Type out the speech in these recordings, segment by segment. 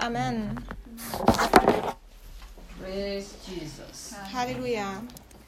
Amen. Praise Jesus. Halleluja.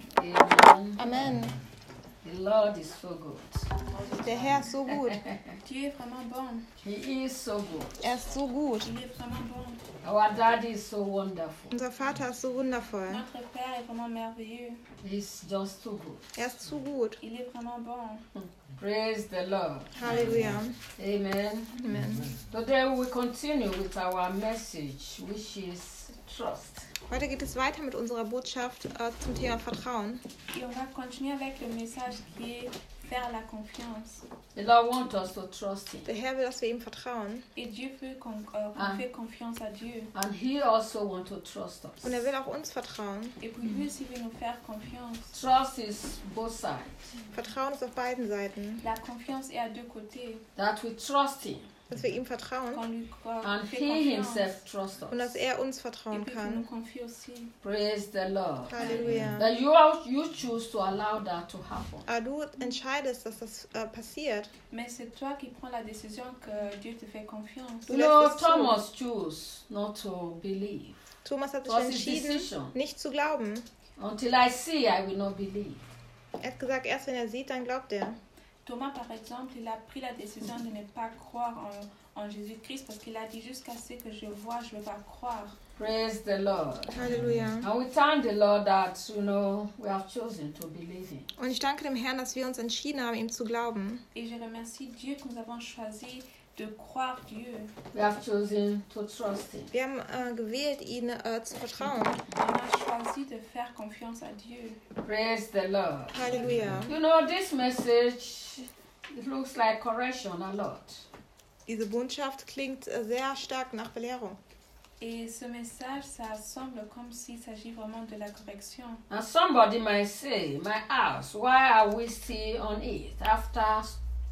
Amen. Amen. The Lord is so good. Der Herr ist so gut. Dieu est vraiment bon. He is so good. Er ist so gut. Il est vraiment bon. Our daddy is so wonderful. Unser Vater ist so wundervoll. Notre Père est vraiment merveilleux. He's just too good. Er ist zu gut. Il est vraiment bon. Praise the Lord. Halleluja. Amen. Amen. Today we will continue with our message, which is trust. Heute geht es weiter mit unserer Botschaft zum Thema Vertrauen. Et on va continuer avec le message qui est faire la confiance. The Lord wants us to trust Him. Der Herr will, dass wir ihm vertrauen. Et Dieu veut qu'on fait confiance à Dieu. And He also wants to trust us. Und er will auch uns vertrauen. Et puis lui aussi veut nous faire confiance. Trust is both sides. Vertrauen ist auf beiden Seiten. La confiance est à deux côtés. That we trust Him Dass wir ihm vertrauen Qu'on lui and fait He confiance. Himself trusts und dass us. er uns Et vertrauen puis qu'il nous kann. confie aussi. Praise the Lord. Halleluja. That you choose to allow that to happen. Aber du entscheidest, dass das passiert. Mais c'est toi qui prends la décision que Dieu te fait confiance. Du You know, lässt es zu. Thomas chose not to believe. Thomas hat sich Was his entschieden, decision? nicht zu glauben. Until I see, I will not believe. Er hat gesagt, erst wenn er sieht, dann glaubt er. Thomas, par exemple, il a pris la décision de ne pas croire en Jésus-Christ parce qu'il a dit jusqu'à ce que je vois, je ne vais pas croire. Praise the Lord. Halleluja. And we thank the Lord that, we have chosen to believe Him. Und ich danke dem Herrn, dass wir uns entschieden haben, ihm zu glauben. Et je remercie Dieu que nous avons choisi de croire Dieu. We have chosen to trust Him. Wir haben gewählt, ihn zu vertrauen. On a choisi de faire confiance à Dieu. Praise the Lord. Halleluja. You know, this message, it looks like correction a lot. Diese Botschaft klingt sehr stark nach Belehrung. Et ce message, ça semble comme s'il s'agit vraiment de la correction. And somebody might say, might ask, why are we still on it after,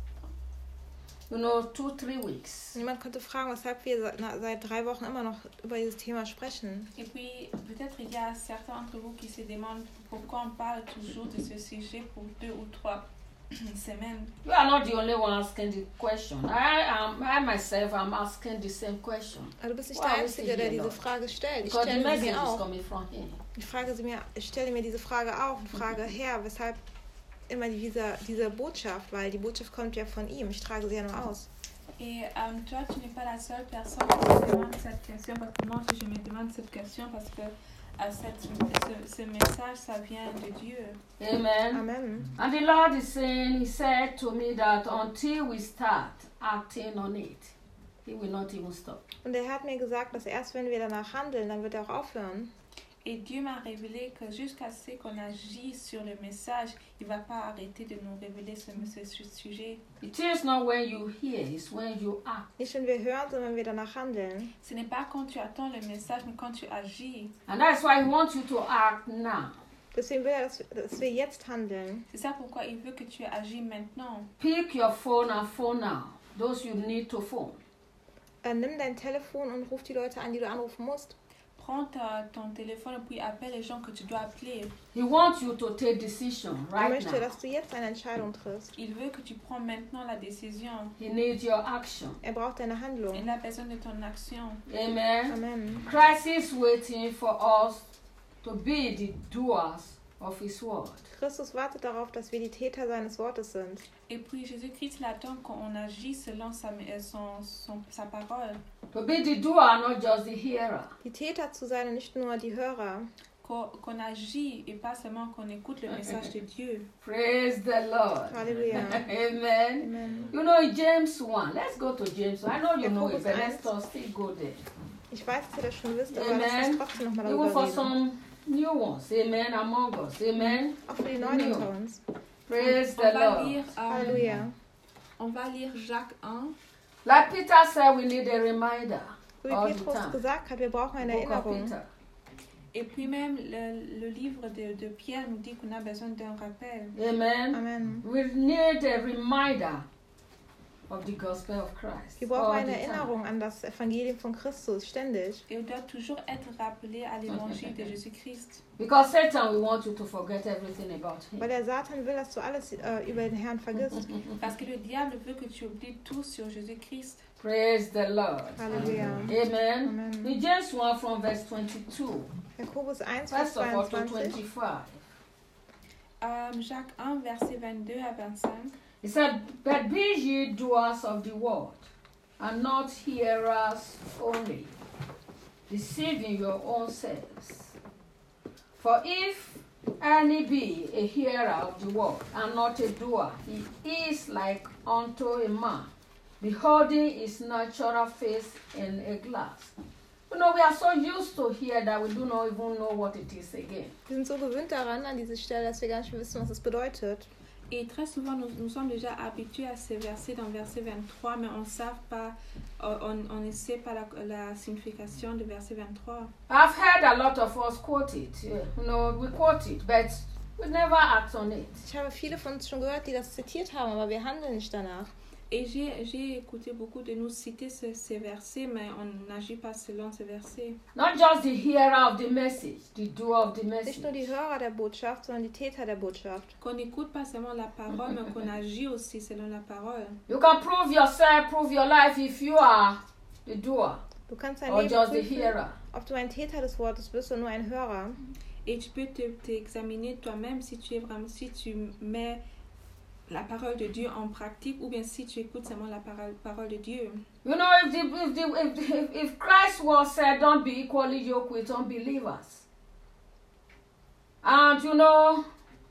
2-3 weeks? Jemand könnte fragen, weshalb wir seit 3 Wochen immer noch über dieses Thema sprechen. Et puis, peut-être il y a certains d'entre vous qui se demandent pourquoi on parle toujours de ce sujet pour 2 ou 3 semaines. You are not the only one asking the question. I myself am asking the same question. Aber du bist nicht Why der is he Einzige, der here, diese Lord? Frage stellt. Ich Because the stelle sie message mir is auch. coming from Him. Ich stelle mir diese Frage auch und frage, Herr, weshalb immer diese Botschaft? Weil die Botschaft kommt ja von ihm. Ich trage sie ja nur aus. Et toi, tu n'es pas la seule personne qui se demande cette question, parce que moi aussi je me demande cette question, parce que ce message, ça vient de Dieu. Amen. Amen. And the Lord is saying, He said to me that until we start acting on it, He will not even stop. Und er hat mir gesagt, dass erst wenn wir danach handeln, dann wird er auch aufhören. Et Dieu m'a révélé que jusqu'à ce qu'on agit sur le message, il ne va pas arrêter de nous révéler ce sujet. It is not when you hear, it's when you act. Nicht wenn wir hören, sondern wenn wir danach handeln. Ce n'est pas quand tu attends le message, mais quand tu agis. And that's why He wants you to act now. Deswegen will er, dass wir jetzt handeln. C'est ça pourquoi il veut que tu agis maintenant. Pick your phone and phone now. Those you need to phone. Nimm dein Telefon und ruf die Leute an, die du anrufen musst. Prends ton téléphone et puis appelle les gens que tu dois appeler. He wants you to take decision Er right möchte, now. dass du jetzt eine Entscheidung triffst. Il veut que tu prends maintenant la décision. He needs your action. Er braucht deine Handlung. Il a besoin de ton action. Amen. Amen. Christ is waiting for us to be the doers of His word. Christus wartet darauf, dass wir die Täter seines Wortes sind. Et puis Jésus-Christ l'attend qu'on agit selon sa parole. To be the doer, not just the hearer. Die Täter zu sein und nicht nur die Hörer. Qu'on agit et pas seulement qu'on écoute le message de Dieu. Praise the Lord. Halleluja. Amen. Amen. You know, James 1. Let's go to James 1. I know you know it, Jakobus but 1. let's still go there. Ich weiß, dass ihr das schon wisst, aber lass uns Amen. trotzdem nochmal Even darüber for reden. some new ones. Amen. Among us. Amen. Auch für die Neuen unter uns. Praise the On va Lord. lire, Halleluja. on va lire Jacques 1. Like Peter said, we need a reminder So wie all the Petrus time. gesagt hat, wir brauchen eine Book of Erinnerung. Peter. Et puis même le livre de Pierre nous dit qu'on a besoin d'un rappel. Amen. Amen. We need a reminder of the gospel of Christ. Wir brauchen all eine the time. Erinnerung an das Evangelium von Christus, ständig. Et on doit toujours être rappelé à l'évangile de Jésus-Christ. Because Satan will want you to forget everything about him. Weil der Satan will, dass du alles über den Herrn vergisst. Parce que le diable veut que tu oublies tout sur Jésus-Christ. Praise the Lord. Halleluja. Amen. Amen. In James 1 from verse 22. Jakobus 1, Vers First of all to 22. 25. Jacques 1, verset 22 à 25. He said, but be ye doers of the word, and not hearers only, deceiving your own selves. For if any be a hearer of the word, and not a doer, he is like unto a man, beholding his natural face in a glass. You know, we are so used to hear that we do not even know what it is again. Wir sind so gewöhnt daran, an diese Stelle, dass wir gar nicht mehr wissen, was es bedeutet. Et très souvent, nous sommes déjà habitués à ces versets dans verset 23, mais on ne sait pas la signification de verset 23. I've heard a lot of us quote it. You know, we quote it, but we never act on it. Ich habe viele von uns schon gehört, die das zitiert haben, aber wir handeln nicht danach. Et j'ai écouté beaucoup de nous citer ces versets, mais on n'agit pas selon ces versets. Not just the hearer of the message, the doer of the Nicht message. nur die Hörer der Botschaft, sondern die Täter der Botschaft. Qu'on n'écoute pas seulement la parole, mais qu'on agit aussi selon la parole. You can prove yourself, prove your life if you are the doer Du kannst dein or Leben just the prüfen, hearer. ob du ein Täter des Wortes bist oder nur ein Hörer. Et tu peux t'examiner toi-même si tu mets la parole de Dieu en pratique ou bien si tu écoutes seulement la parole de Dieu. You know, if Christ was said, don't be equally yoked with unbelievers. And you know,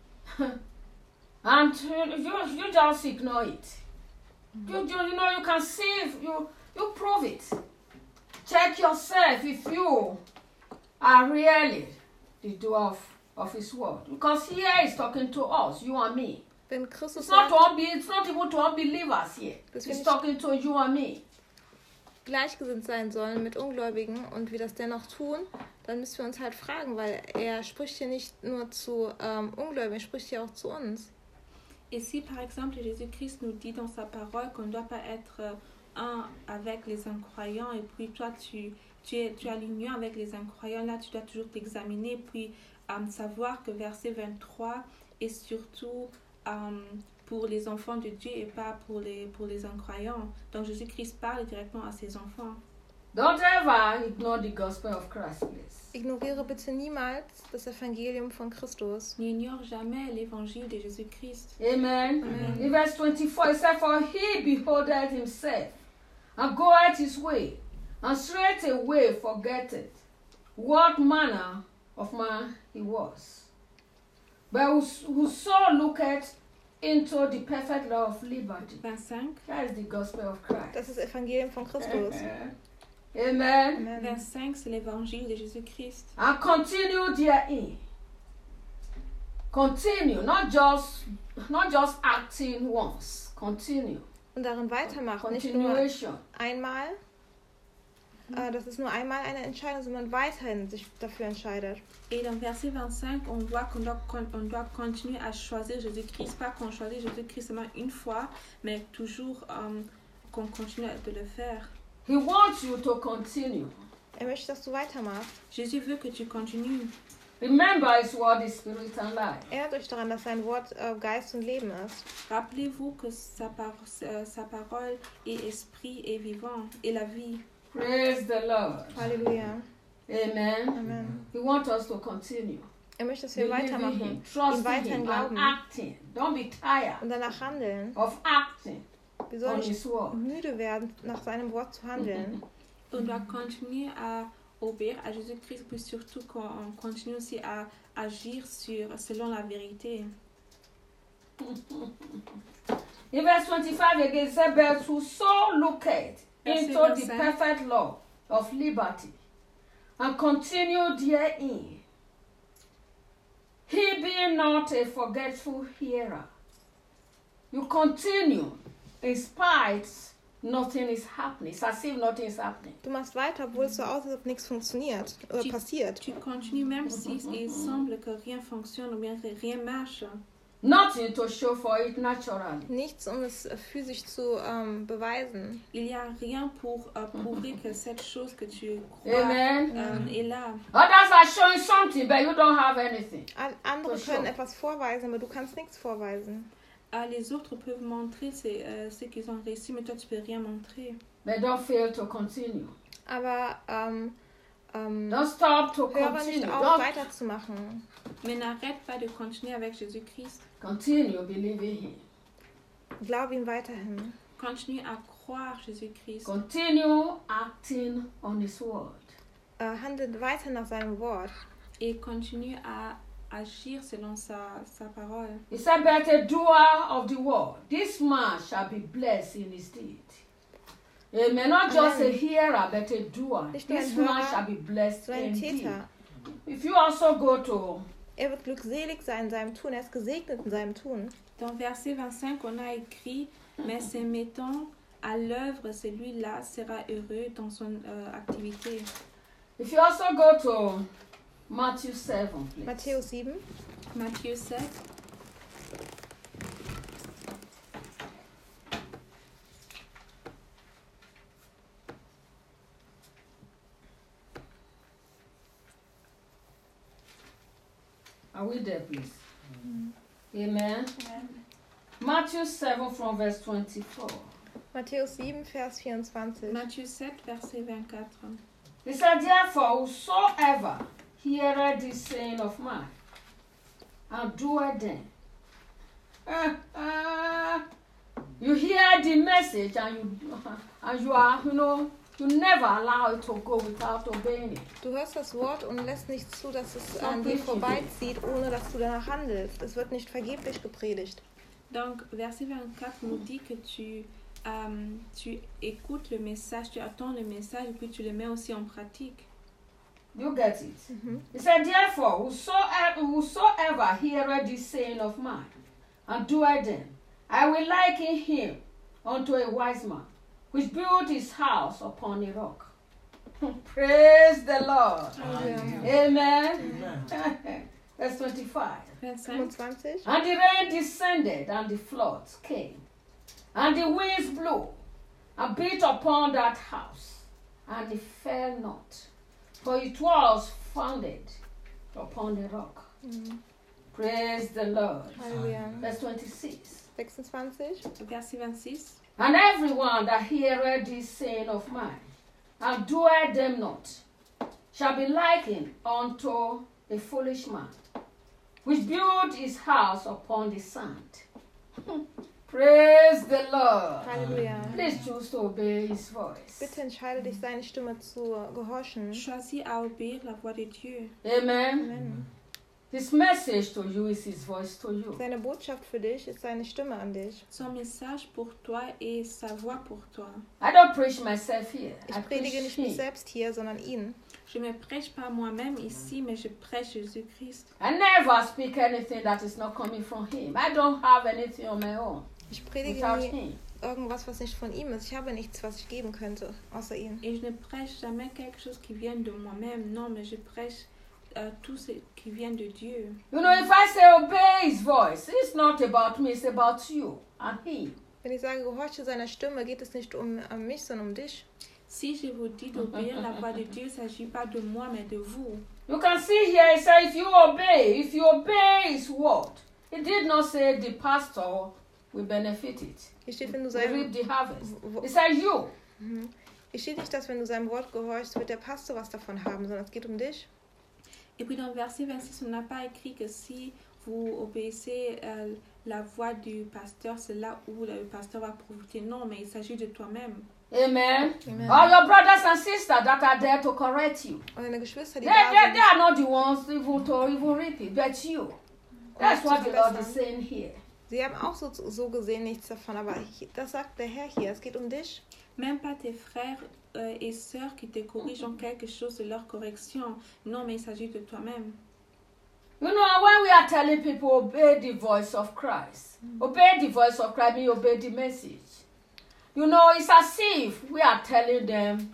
and you just ignore it. You know, you can see, you prove it. Check yourself if you are really the doer of his word. Because here he's talking to us, you and me. Wenn Christus It's not sagt, it's not even to unbelievers here. He's talking to you and me. gleichgesinnt sein sollen mit Ungläubigen und wir das dennoch tun, dann müssen wir uns halt fragen, weil er spricht hier nicht nur zu Ungläubigen, er spricht hier auch zu uns. Et si par exemple Jésus-Christ nous dit dans sa parole qu'on ne doit pas être un avec les incroyants et puis toi tu as l'union avec les incroyants, là tu dois toujours t'examiner puis savoir que verset 23 est surtout pour les enfants de Dieu et pas pour les incroyants. Donc Jésus-Christ parle directement à ses enfants. Don't ever ignore the gospel of Christ, please. Ignoriere bitte niemals das Evangelium von Christus. N'ignore jamais l'évangile de Jésus-Christ. Amen. Amen. In verse 24, it says, for he beholdeth himself, and goeth his way, and straightway forgetteth what manner of man he was. But whoso looketh into the perfect law of liberty, 25. that is the gospel of Christ. Das ist das Evangelium von Christus. Amen. Amen. 25, c'est l'évangile de Jésus-Christ. And continue therein. Continue, not just acting once. Continue. Und darin weitermachen, nicht nur Continuation. einmal, das ist nur einmal eine Entscheidung, sondern weiterhin sich dafür entscheidet. Et dans verset 25, on voit qu'on doit continuer à choisir Jésus-Christ, pas qu'on choisit Jésus-Christ seulement une fois, mais toujours qu'on continue de le faire. He wants you to continue. Er möchte, dass du weitermachst. Jésus veut que tu continues. Remember his word is spirit and life. Erinnert euch daran, dass sein Wort Geist und Leben ist. Rappelez-vous que sa parole est esprit et vivant, et la vie. Praise the Lord. Halleluja. Amen. Amen. He wants us to continue. Er möchte, dass wir Believing weitermachen, him, ihm trusting weiterhin him, and glauben acting. Don't be tired und danach handeln. of acting Wir sollen on his nicht word. müde werden, nach seinem Wort zu handeln. On doit continuer à obéir à Jésus-Christ, puis surtout qu'on continue aussi à agir selon la vérité. In verse 25 again, it says, but whoso looketh into the perfect law of liberty and continue therein, he being not a forgetful hearer. You continue in spite nothing is happening. It's as if nothing is happening. Du machst weiter, obwohl es so aussieht, als ob nichts funktioniert oder passiert. Tu continues même si il semble que rien fonctionne ou bien rien marche. Nothing to show for it naturally. Nichts, um es physisch zu beweisen. Il n'y a rien pour prouver que cette chose que tu crois Amen. est là. Others are showing something, but you don't have anything. Andere For können sure. etwas vorweisen, aber du kannst nichts vorweisen. Les autres peuvent montrer ce qu'ils ont réussi, mais toi tu peux rien montrer. But don't fail to continue. Aber Don't stop to höre continue. nicht auf, Don't weiterzumachen. Mais n'arrête pas de continuer avec Jésus-Christ. continue believing Him. Glaub ihm weiterhin. Continue à croire Jésus-Christ. Continue acting on His word. Handelt weiter nach seinem Wort. Et continue à agir selon sa parole. He said, but a doer of the word, this man shall be blessed in his deed. Amen. Not just a hearer, but a doer. Nicht nur This ein man Hörer, shall be blessed So ein indeed. Täter. If you also go to Er wird glückselig sein in seinem Tun. Er ist gesegnet in seinem Tun. Dans verset 25, on a écrit mais se mettant à l'œuvre, celui-là sera heureux dans son activité. if you also go to Matthew 7, please. Matthäus 7. Matthieu 7. Are we there, please? Amen. Matthew 7 from verse 24. Matthäus 7, Vers 24. Matthieu 7, verset 24. He said, therefore, whosoever heareth this saying of mine, and doeth them. You hear the message and you are, you never allow it to go without obeying it. Du hörst das Wort und lässt nicht zu, dass es So an dir richtig. vorbeizieht, ohne dass du danach handelst. Es wird nicht vergeblich gepredigt. Donc, verset 24 nous dit que tu écoutes le message, tu attends le message et puis tu le mets aussi en pratique. You get it? He said, therefore, whosoever heareth this saying of mine, and doeth them, I will liken him unto a wise man, which built his house upon a rock. Praise the Lord. Amen. Verse 25. 25. 25. And the rain descended, and the floods came, and the winds blew, and beat upon that house, and it fell not, for it was founded upon the rock. Praise the Lord. Halleluja. Verse 26. 26. Verset 26. And everyone that heareth this saying of mine, and doeth them not, shall be likened unto a foolish man, which built his house upon the sand. Praise the Lord. Halleluja. Please choose to obey his voice. Bitte entscheide dich, seine Stimme zu gehorchen. Choisis à obéir la voix de Dieu. Amen. Amen. His message to you is his voice to you. Seine Botschaft für dich ist seine Stimme an dich. Son message pour toi et sa voix pour toi. I don't preach myself here. I Ich predige preach nicht mich him. selbst hier, sondern ihn. Je ne prêche pas moi-même ici, mais je prêche Jésus-Christ. I never speak anything that is not coming from him. I don't have anything on my own Ich predige without nie him. irgendwas, was nicht von ihm ist. Ich habe nichts, was ich geben könnte, außer ihn. Et je ne prêche jamais quelque chose qui vient de moi-même. Non, mais je prêche tout ce qui vient de Dieu. You know, if I say obey his voice, it's not about me, it's about you and him. Wenn ich sage, gehorche seiner Stimme, geht es nicht um mich, sondern um dich. Si je vous dis d'obéir la voix de Dieu, il ne s'agit pas de moi, mais de vous. You can see here, it says, if you obey his word. It did not say the pastor will benefit it. Hier steht, wenn du Will reap seinem, the harvest. It says you. hier steht nicht, dass wenn du seinem Wort gehorchst, wird der Pastor was davon haben, sondern es geht um dich. Et puis dans verset 26, on n'a pas écrit que si vous obéissez la voix du pasteur, c'est là où le pasteur va profiter. Non, mais il s'agit de toi-même. Amen. Amen. Or your brothers and sisters that are there to correct you. Und deine Geschwister, die They da sind, are not the ones even to reap it, but you. That's what the Lord is saying here. sie haben auch so gesehen nichts davon, aber das sagt der Herr hier, es geht um dich. Même pas tes frères et sœurs qui te corrigent en quelque chose de leur correction. Non, mais il s'agit de toi-même. You know, when we are telling people obey the voice of Christ, obey the voice of Christ, means obey the message. You know, it's as if we are telling them,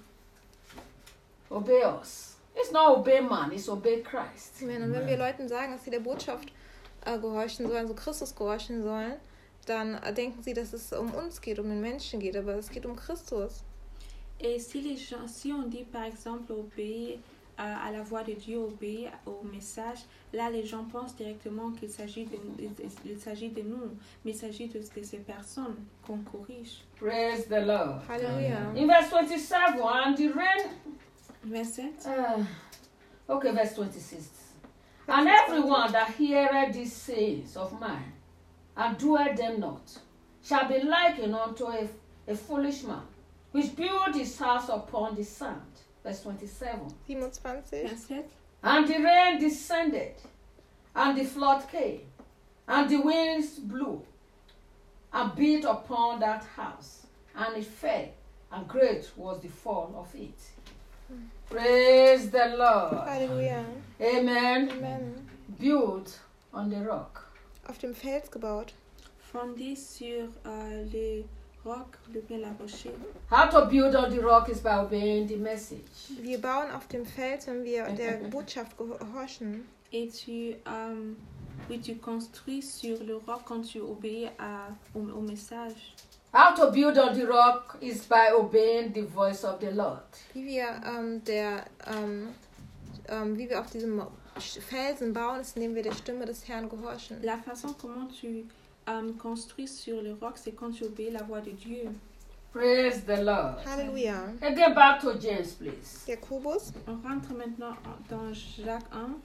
obey us. It's not obey man, it's obey Christ. Amen. Und wenn wir Leuten sagen, dass sie der Botschaft gehorchen sollen, so Christus gehorchen sollen, dann denken sie, dass es um uns geht, um den Menschen geht, aber es geht um Christus. Et si on dit par exemple obéir à la voix de Dieu, obéir au message, là les gens pensent directement qu'il s'agit de nous, mais il s'agit de ces personnes qu'on corrige. Praise the Lord. Halleluja. In verse 27, and the rain. Verset. Okay, verse 26. And everyone that heareth these sayings of mine, and doeth them not, shall be likened unto a foolish man, which built his house upon the sand. Verse 27. 27. Verset. And the rain descended, and the flood came, and the winds blew, and beat upon that house, and it fell, and great was the fall of it. Praise the Lord. Halleluja. Amen. Amen. Built on the rock. Auf dem Fels gebaut. Fondé sur les rocs, le bien la rocher. How to build on the rock is by obeying the message. Wir bauen auf dem Fels, wenn wir der Botschaft gehorchen. Et tu construis sur le roc quand tu obéis au message. How to build on the rock is by obeying the voice of the Lord. Wie wir auf diesem Felsen bauen, ist, indem wir der Stimme des Herrn gehorchen. La façon comment tu construis sur le roc, c'est quand tu obéis la voix de Dieu. Praise the Lord. Halleluja. And get back to James, please. Jakobus. On rentre maintenant dans Jacques 1.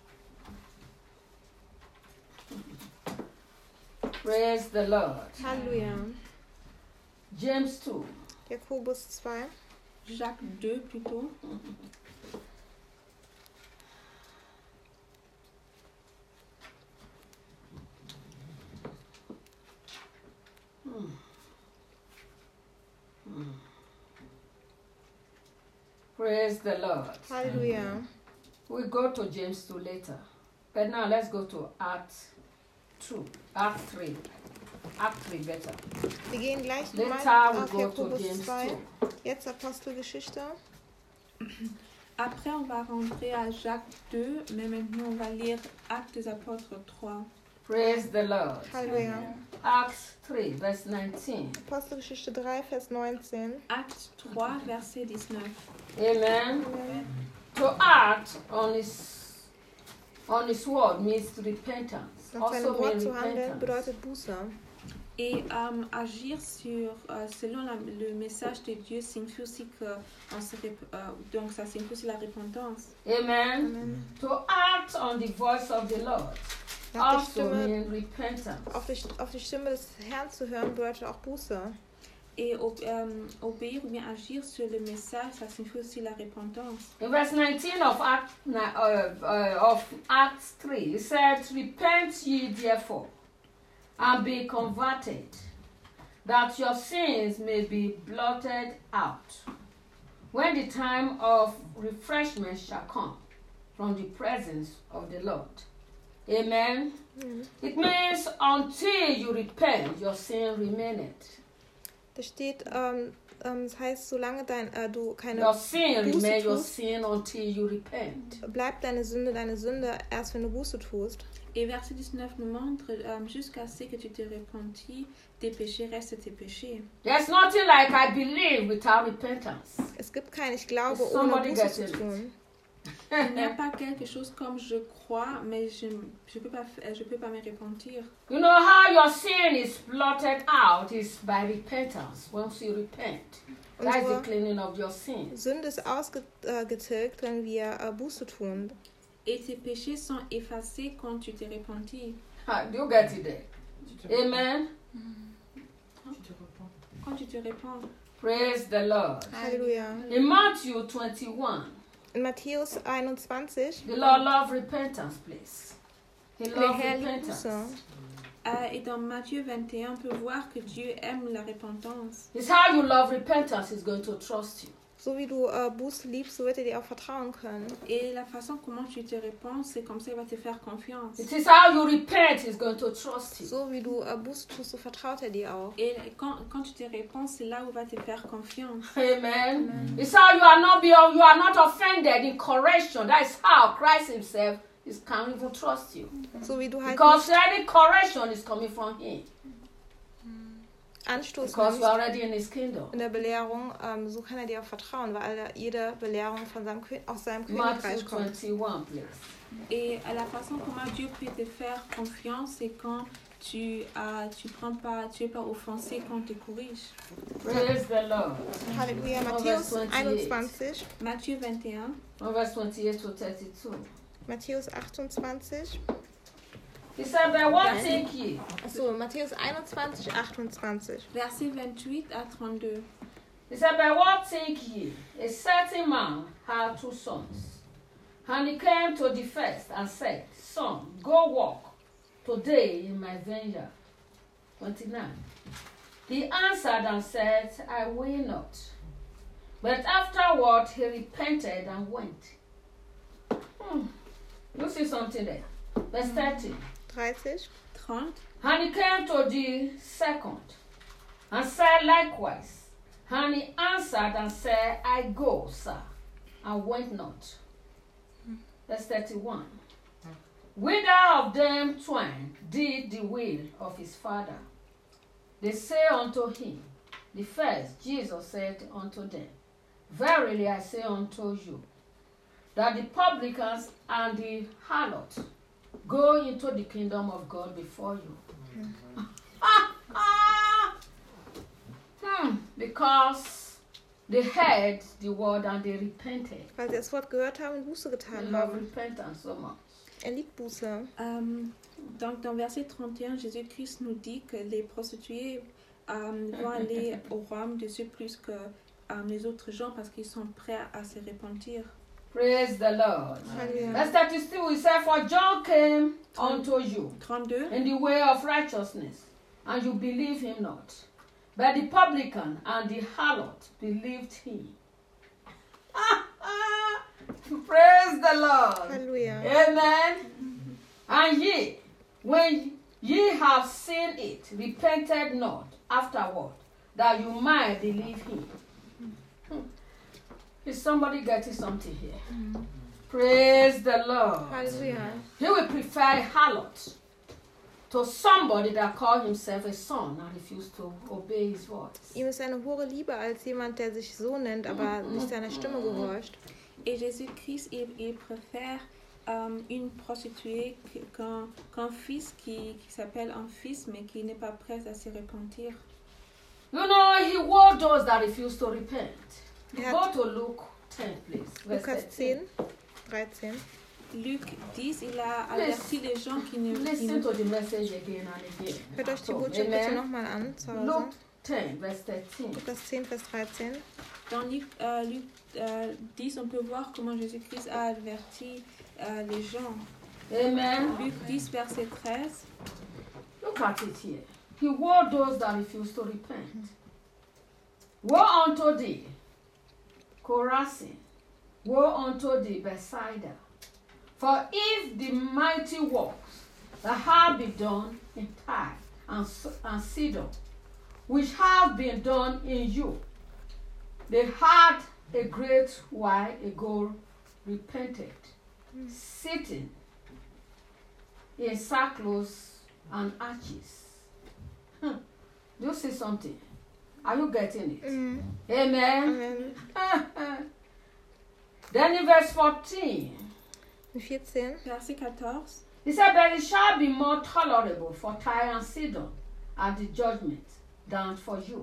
Praise the Lord. Halleluja. James 2. Jakobus 2. Jacques 2 plutôt. Praise the Lord. Halleluja. We'll go to James 2 later. But now let's go to Acts 2. Act 3. Act 3 better. Wir gehen gleich Later mal we'll auf go to Jakobus James 2. 2. Jetzt Apostelgeschichte. Après, on va rentrer à Jacques 2, mais maintenant, on va lire Actes des Apôtres 3. Praise the Lord. Halleluja. Acts 3, verse 19. Apostelgeschichte 3, Vers 19. Actes 3, verset 19. Amen. Amen. To act on his word means repentance. Nach seinem Also Wort means zu handeln repentance. bedeutet Buße. Et agir selon le message de Dieu signifie aussi que donc ça signifie aussi la repentance. Amen. Amen. To act on the voice of the Lord Nach der also Stimme, means repentance. auf die Stimme des Herrn zu hören bedeutet auch Buße. Et obéir ou bien agir sur le message, ça signifie aussi la repentance. In verse 19 of Acts 3, it says, repent ye therefore, and be converted, that your sins may be blotted out, when the time of refreshment shall come from the presence of the Lord. Amen. It means until you repent, your sin remaineth. Da steht, das heißt, solange du keine Your sin Buße remains your tust, sin until you repent. bleibt deine Sünde, erst wenn du Buße tust. Et verset 19 nous montre, jusqu'à ce que tu te repentis, tes péchés restent tes péchés. There's nothing like I believe without repentance. Es gibt kein Ich glaube, Is ohne somebody Buße getting zu it? tun. Il n'y a pas quelque chose comme je crois, mais je peux pas me repentir. You know how your sin is blotted out is by repentance. Once you repent, that's the Unsere cleaning of your sin. Sünde ist ausgetilgt, wenn wir Buße tun. Et tes péchés sont effacés quand tu te repentis. Do you get it there? Amen. Quand tu te repens. Praise the Lord. Halleluja. In Matthew 21, In Matthäus 21, the Lord loves repentance, please. He der loves Herr liebt repentance. Buße. Et dans Matthieu 21, on peut voir que Dieu aime la repentance. It's how you love repentance is going to trust you. So wie du Buße liebst, so wird er dir auch vertrauen können. Et la façon comment tu te repens, c'est comme ça il va te faire confiance. It is how you repent is going to trust you. So wie du Buße tust, so vertraut er dir auch. Et quand tu te repens, c'est là où il va te faire confiance. Amen. It's how you are not offended in correction. That is how Christ himself he can't even trust you. So wie du halt Because nicht any correction is coming from him. Anstoß Because nimmst you're already in his kingdom. in der Belehrung, so kann er dir auch vertrauen, weil jede Belehrung von seinem aus seinem Matthew Königreich kommt. 21, please. Et la façon comment Dieu peut te faire confiance, c'est quand tu es pas offensé quand tu corriges. Praise the Lord. Halleluja, Matthäus Matthäus 28. 21, Matthieu 21, Verse 28 to 32. Matthäus 28, He said, but what think ye? achso, Matthäus 21, 28. versets 28 à 32. He said, but what think ye? A certain man had 2 sons. And he came to the first and said, Son, go walk today in my vineyard. 29. He answered and said, I will not. But afterward he repented and went. You see something there? Verse 30. 30. 30. And he came to the second and said likewise. And he answered and said, I go, sir, and went not. Verse 31. Whither of them twain did the will of his father? They say unto him, the first. Jesus said unto them, Verily I say unto you, that the publicans and the harlots go into the kingdom of God before you. Because they heard the word and they repented. Weil sie das Wort gehört haben und Buße They getan love haben. repentance so much. Er liebt Buße. Donc dans verset 31, Jésus-Christ nous dit que les prostituées vont aller au royaume de Dieu plus que les autres gens parce qu'ils sont prêts à se repentir. Praise the Lord. Halleluja. Verse 32, we say, For John came unto you 32. in the way of righteousness, and you believe him not. But the publican and the harlot believed him. Praise the Lord. Halleluja. Amen. And ye, when ye have seen it, repented not afterward, that you might believe him. Is somebody getting something here? Praise the Lord. Halleluja. He will prefer a harlot to somebody that called himself a son and refused to obey his voice. Ihm ist eine hohe Liebe als jemand, der sich so nennt, aber nicht seiner Stimme gehorcht. Et Jésus-Christ, il préfère une prostituée qu'un fils qui s'appelle un fils, mais qui n'est pas prêt à se repentir. You know, he warned those that refuse to repent. Yeah. Go to Luke 10, please. Verse Lukas 13. 10, 13. Luc 10, il a averti les gens qui ne... Listen to the message again and again. Hört euch die Botschaft bitte nochmal an zu Hause. Luke 10, verse 13. Lukas 10, Vers 13. Dans Luc 10, on peut voir comment Jésus-Christ a averti les gens. Amen. Luc 10, verset 13. Look at it here. He warned those that refuse to repent. Woe unto thee, Chorazin. Woe unto thee, Bethsaida. For if the mighty works that have been done in Tyre and Sidon, which have been done in you, they had a great while ago repented, sitting in sackcloth and ashes. Do you see something? Are you getting it? Amen. Amen. Then in verse 14, 14. Verset 14. he said, But it shall be more tolerable for Tyre and Sidon at the judgment than for you.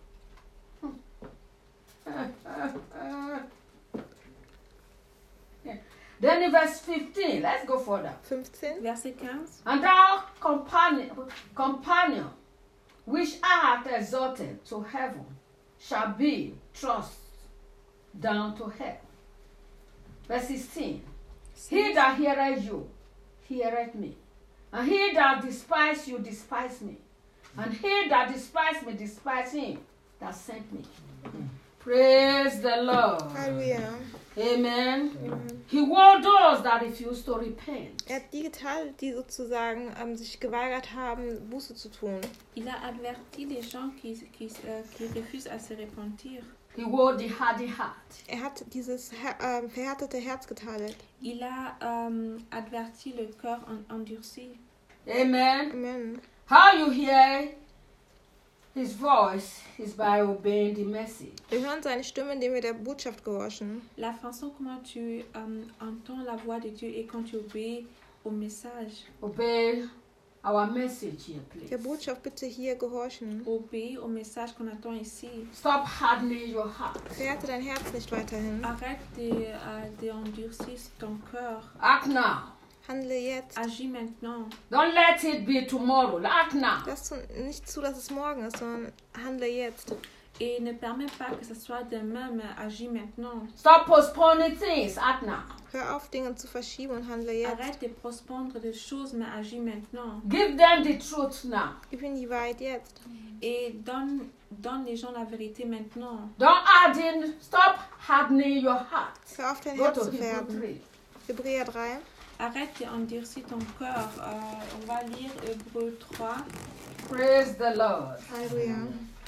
Then in verse 15, let's go further. 15. Verset 15. And thou companion, which I have exalted to heaven, shall be thrust down to hell. Verse 16. He that heareth you, heareth me. And he that despise you, despise me. And he that despise me, despise him that sent me. Praise the Lord. Halleluja. Amen. He warned those that refuse to repent. Er hat die geteilt, die sozusagen sich geweigert haben, Buße zu tun. Il a averti les gens qui refusent à se repentir. He wore the hardy heart. Er hat dieses verhärtete Herz getadelt. Il a averti le cœur endurci. Amen. Amen. How you hear his voice is by obeying the message. Wir hören seine Stimme, indem wir der Botschaft gehorchen. La façon comment tu entends la voix de Dieu et quand tu obéis au message. Obey our message here, Der please. Botschaft bitte hier gehorchen. Obéis au message qu'on attend ici. Stop hardening your heart. Verhärte dein Herz nicht weiterhin. Arrête de endurcir ton cœur. Act now. Handle jetzt. Agis maintenant. Don't let it be tomorrow. Act now. Lass nicht zu, dass es morgen ist, sondern handle jetzt. Et ne permets pas que ce soit demain, mais agis maintenant. Stop postponing things. Act now. Hör auf, Dinge zu verschieben und handle jetzt. Arrête de postponer des choses, mais agis maintenant. Give them the truth now. Gib ihnen die Wahrheit jetzt. Et donne les gens la vérité maintenant. Stop hardening your heart. Hör auf, dein Go Herz to zu Hebrew verhärten. 3. Hebräer 3. Arrête d'endurcir ton cœur. On va lire Hébreux 3. Praise the Lord. Halleluja.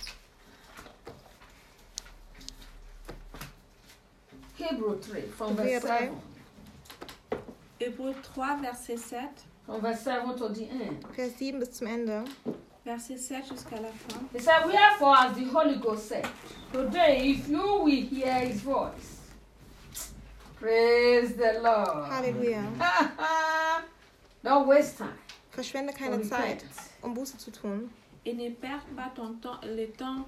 Hebrew 3 from Hebräer verse 3. 7. Hébreux 3, verset 7. From verse 7 to the end. Vers 7 bis zum Ende. Verset 7 jusqu'à la fin. He said, wherefore, as the Holy Ghost said, today, if you will hear his voice, praise the Lord. Halleluja. Don't waste time. Verschwende for keine Zeit, repentance. um Buße zu tun. Et ne perds pas le temps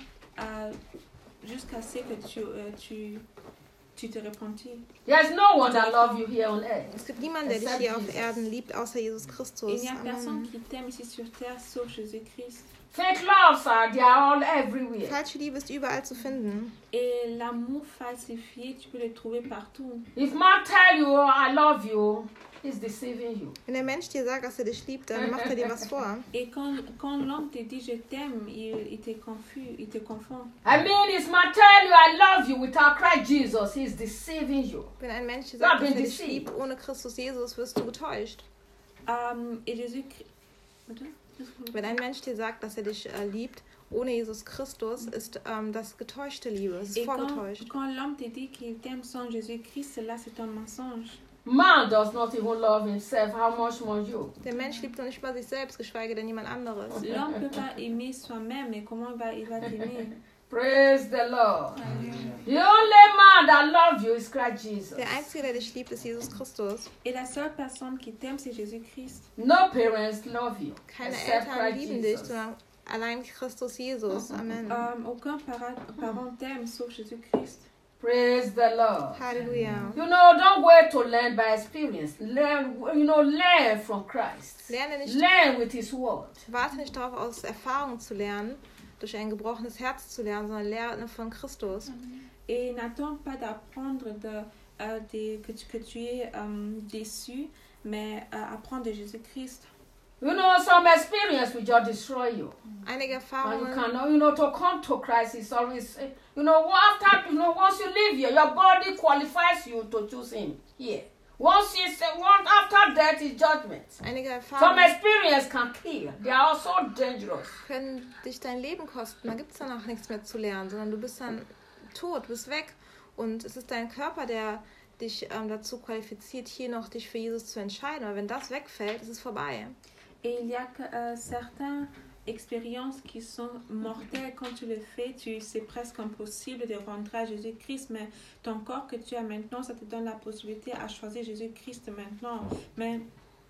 jusqu'à ce que tu te repentis. There's no one that loves you here on earth. Es gibt niemanden, der dich hier auf Erden liebt, außer Jesus Il Christus. n'y a personne Amen. qui t'aime ici sur terre sauf Jésus-Christ. Fake loves are they are all everywhere. Falsche Liebe ist überall zu finden. Et l'amour falsifié, tu peux le trouver partout. If man tell you I love you, he's deceiving you. Wenn der Mensch dir sagt, dass er dich liebt, dann macht er dir was vor. Et quand l'homme te dit je t'aime, il te confond. I mean, if man tell you I love you without Christ Jesus, he's deceiving you. Wenn ein Mensch dir sagt, Ja, dass er bin dich deceived. liebt, ohne Christus Jesus, wirst du getäuscht. Et Jésus-Christ. Wenn ein Mensch dir sagt, dass er dich liebt, ohne Jesus Christus, ist das getäuschte Liebe. Es ist Et vorgetäuscht. quand l'homme te dit qu'il t'aime sans Jésus-Christ, cela c'est un mensonge. Man does not even love himself. How much more you? Der Mensch liebt noch nicht mal sich selbst, geschweige denn jemand anderes. L'homme ne peut pas aimer soi-même, mais comment il va t'aimer? Praise the Lord. The only man that loves you is Christ Jesus. Der Einzige, der dich liebt, ist Jesus Christus. Et la seule personne qui t'aime, c'est Jésus-Christ. No parents love you Keine except Eltern Christ lieben dich, Jesus. sondern allein Christus Jesus. Amen. Aucun parent t'aime sauf Jésus-Christ. Praise the Lord. Halleluja. You know, don't wait to learn by experience. Learn from Christ. Lerne nicht, Learn with His Word. warte nicht darauf, aus Erfahrung zu lernen, durch ein gebrochenes Herz zu lernen, sondern lerne von Christus. Et n'attends pas d'apprendre que tu es déçu, mais apprends de Jésus-Christ. You know, some experience will just destroy you. Einige And you Erfahrungen, cannot, to come to Christ is always, once you leave here, your body qualifies you to choose Him here. After death is judgment. einige Some Erfahrungen experience can kill. They are also dangerous. können dich dein Leben kosten. Da gibt es danach nichts mehr zu lernen, sondern du bist dann tot, bist weg. Und es ist dein Körper, der dich dazu qualifiziert, hier noch dich für Jesus zu entscheiden. Aber wenn das wegfällt, ist es vorbei. Et il y a certaines expériences qui sont mortelles. Quand tu le fais, c'est presque impossible de rentrer à Jésus-Christ, mais ton corps que tu as maintenant, ça te donne la possibilité à choisir Jésus-Christ maintenant. Mais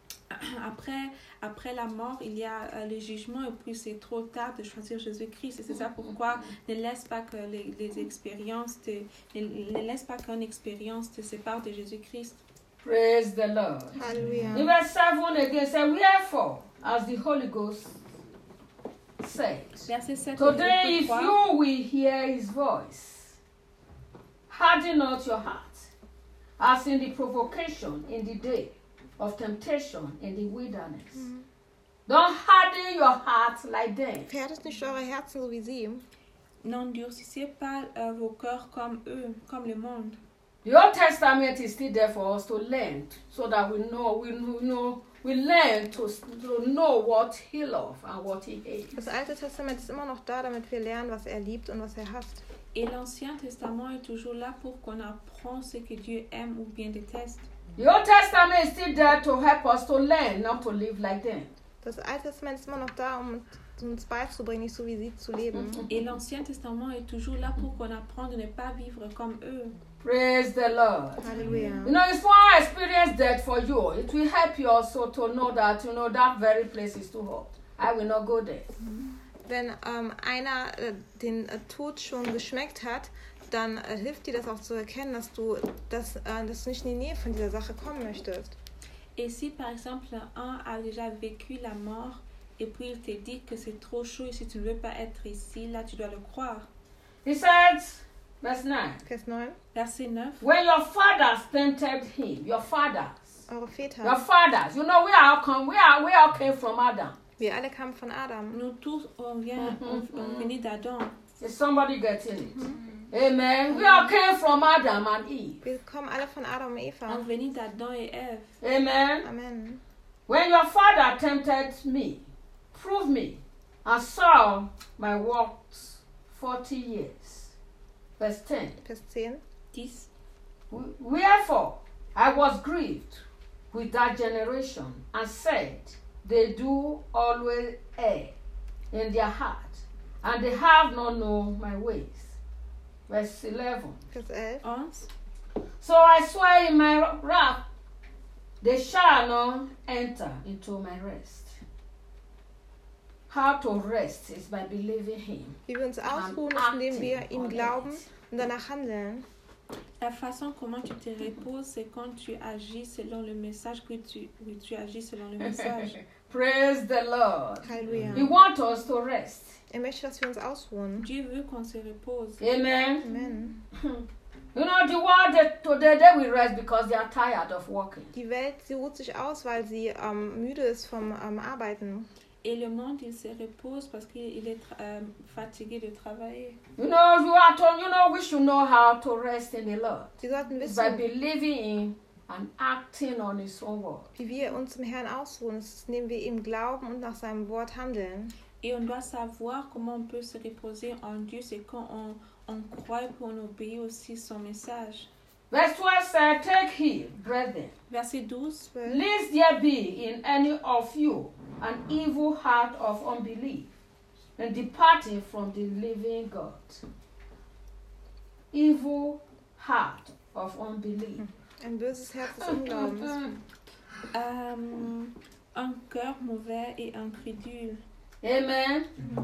après la mort, il y a le jugement et puis c'est trop tard de choisir Jésus-Christ. Et c'est ça pourquoi ne laisse pas que les expériences ne laisse pas qu'une expérience te sépare de Jésus-Christ. Praise the Lord. Halleluja. In verse 7 again, say, wherefore, as the Holy Ghost said, Verset 7. today, if Hébreux 3. you will hear His voice, harden not your heart, as in the provocation in the day of temptation in the wilderness. Don't harden your heart like them. Verhärtet nicht eure Herzen so wie sie. N'endurcissez pas vos cœurs comme eux, comme le monde. The Old Testament is still there for us to learn, so that we learn to know what He loves and what He hates. Das Alte Testament ist immer noch da, damit wir lernen, was er liebt und was er hasst. Et l'Ancien Testament est toujours là pour qu'on apprenne ce que Dieu aime ou bien déteste. The Old Testament is still there to help us to learn not to live like them. Das Alte Testament ist immer noch da, um uns beizubringen, nicht so wie sie zu leben. Et l'Ancien Testament est toujours là pour qu'on apprenne de ne pas vivre comme eux. Praise the Lord. Halleluja. You know, if one experience that for you, it will help you also to know that, that very place is too hot. I will not go there. Wenn einer den Tod schon geschmeckt hat, dann hilft dir das auch zu erkennen, dass du nicht in die Nähe von dieser Sache kommen möchtest. Et si par exemple un a déjà vécu la mort et puis il te dit que c'est trop chaud et si tu ne veux pas être ici, là tu dois le croire. He says, verse 9. Vers 9. Verset 9. When your fathers tempted him, your fathers, Eure Väter. we all came from Adam. Wir alle kamen von Adam. Nous tous, on venait d'Adam. Is somebody getting it? Amen. We all came from Adam and Eve. Wir kommen alle von Adam und Eva. On venait d'Adam et Ève. Amen. Amen. When your father tempted me, proved me, and saw my works 40 years. Verse 10. Vers 10. 10. Wherefore I was grieved with that generation, and said, they do always err in their heart, and they have not known my ways. Verse 11. Vers 11. So I swear in my wrath, they shall not enter into my rest. How to rest is by believing him. Wie wir uns ausruhen, ist, indem wir ihm glauben und danach handeln. La façon comment tu te reposes, c'est quand tu agis selon le message que tu agis selon le message. Praise the Lord. Halleluja. He wants us to rest. Möchte, dass wir uns ausruhen. Dieu veut qu'on se repose. Amen. Amen. You know, the world today, they will rest because they are tired of working. Die Welt, sie ruht sich aus, weil sie müde ist vom Arbeiten. Et le monde, il se repose parce qu'il est fatigué de travailler. You know, we should know how to rest in the Lord. Sie sollten It's by wissen, believing in and acting on His own word. wie wir uns im Herrn ausruhen. Das ist, indem wir ihm glauben und nach seinem Wort handeln. Et on doit savoir comment on peut se reposer en Dieu, c'est quand on croit et on obéit aussi son message. Verse 12 says, take heed, brethren, Verset 12. lest there be in any of you an evil heart of unbelief, and departing from the living God. Evil heart of unbelief. Ein böses Herz des Unglaubens. Un cœur mauvais et incrédule. Amen.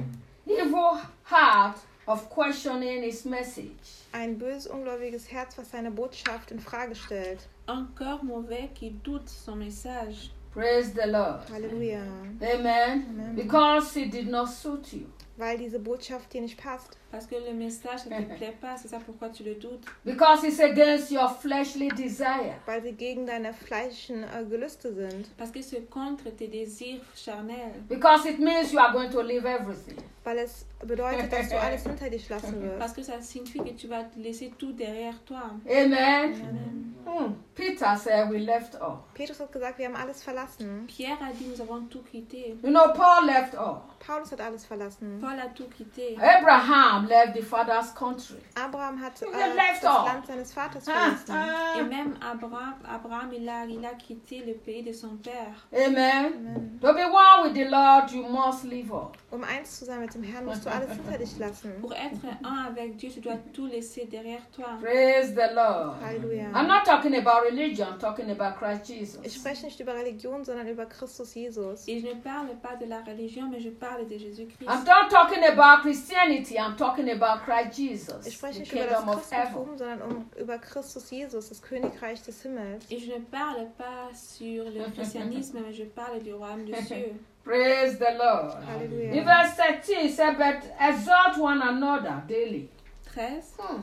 Evil heart of questioning His message. Ein böses, ungläubiges Herz, was seine Botschaft in Frage stellt. Un cœur mauvais qui doute son message. Praise the Lord. Halleluja. Amen. Amen. Because it did not suit you. Weil diese Botschaft dir nicht passt. Parce que le message ne te plaît pas, c'est ça pourquoi tu le doutes. Because it's against your fleshly desire. Weil sie gegen deine fleischlichen Gelüste sind. Parce que c'est contre tes désirs charnels. Because it means you are going to leave everything. Weil es bedeutet, dass du alles hinter dich lassen wirst. Parce que ça signifie que tu vas laisser tout derrière toi. Amen. Peter said we left all. Petrus hat gesagt, wir haben alles verlassen. Pierre a dit nous avons tout quitté. You know, Paul left all. Paulus hat alles verlassen. Paul a tout quitté. Abraham left the father's country. Abraham hat left das all. Land seines Vaters verlassen. Et même Abraham il a quitté le pays de son père. Amen. Amen. To be one with the Lord, you must leave all. Eins zu sein mit dem Herrn, musst du alles hinter dich lassen. Pour être un avec Dieu, tu dois tout laisser derrière toi. Praise the Lord. Halleluja. I'm not talking about religion, I'm talking about Christ Ich Jesus. spreche nicht über Religion, sondern über Christus Jesus. Et je ne parle pas de la religion, mais je parle de Jésus-Christ. I'm not talking about Christianity, I'm talking about Christ Jesus, Ich spreche the nicht über das kingdom of heaven. Christentum, sondern über Christus Jesus, das Königreich des Himmels. Et je ne parle pas sur le christianisme, mais je parle du royaume des cieux. Praise the Lord. In Halleluja. verse 13, it said, but exhort one another daily. 13.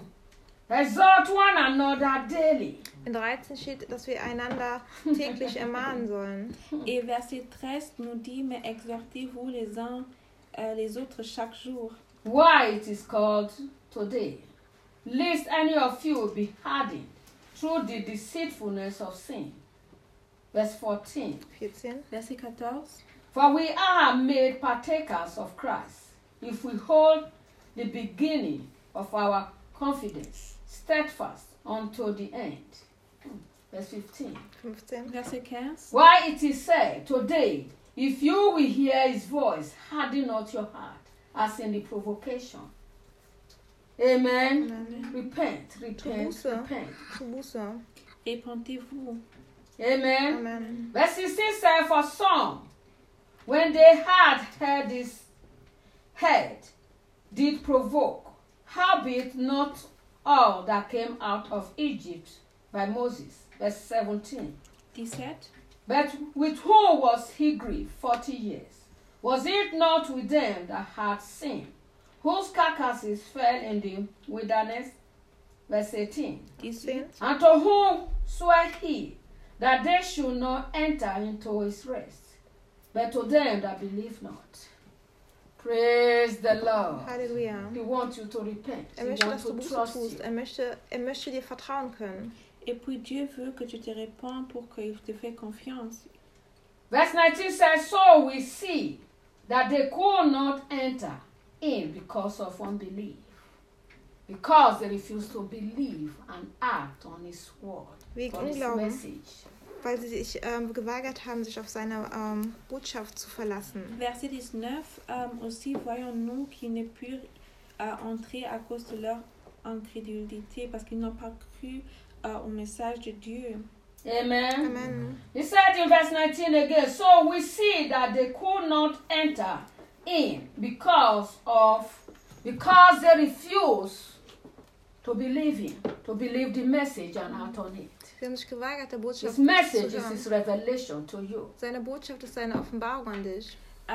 Exhort one another daily. In 13 steht, dass wir einander täglich ermahnen sollen. Et verset 13 nous dit, mais exhortez-vous les uns les autres chaque jour. Why it is called today, lest any of you be hardened through the deceitfulness of sin. Verse 14. 14. Verset 14. For we are made partakers of Christ, if we hold the beginning of our confidence, steadfast unto the end. Verse 15. 15. Verset 15. Why it is said today, if you will hear his voice, harden not your heart, as in the provocation. Amen. Amen. Repent, repent, Buße. repent. Tu Buße. Repentez-vous. Amen. Amen. Verse 16 says, for some, when they had heard his head, did provoke, howbeit not all that came out of Egypt by Moses. Verse 17. 17. But with whom was he grieved 40 years? Was it not with them that had sinned, whose carcasses fell in the wilderness? Verse 18. 18. And to whom swore he that they should not enter into his rest, but to them that believe not. Praise the Lord. Halleluja. He wants you to repent. He Möchte, wants dass du to Buße trust tust. you. Er möchte dir vertrauen können. Et puis Dieu veut que tu te répands pour qu'il te fasse confiance. Verse 19 says, so we see that they could not enter in because of unbelief, because they refused to believe and act on his word, Wegen on his Unglauben. message. Weil sie sich geweigert haben, sich auf seine Botschaft zu verlassen. Verset 19. Aussi voyons-nous qu'ils ne purent entrer à cause de leur incrédulité, parce qu'ils n'ont pas cru au message de Dieu. Amen. Amen. He said in verse 19 again, so we see that they could not enter in because they refused to believe the message and act on it. Sie haben sich geweigert, der Botschaft His message zu is hören. his revelation to you. Seine Botschaft ist seine Offenbarung an dich.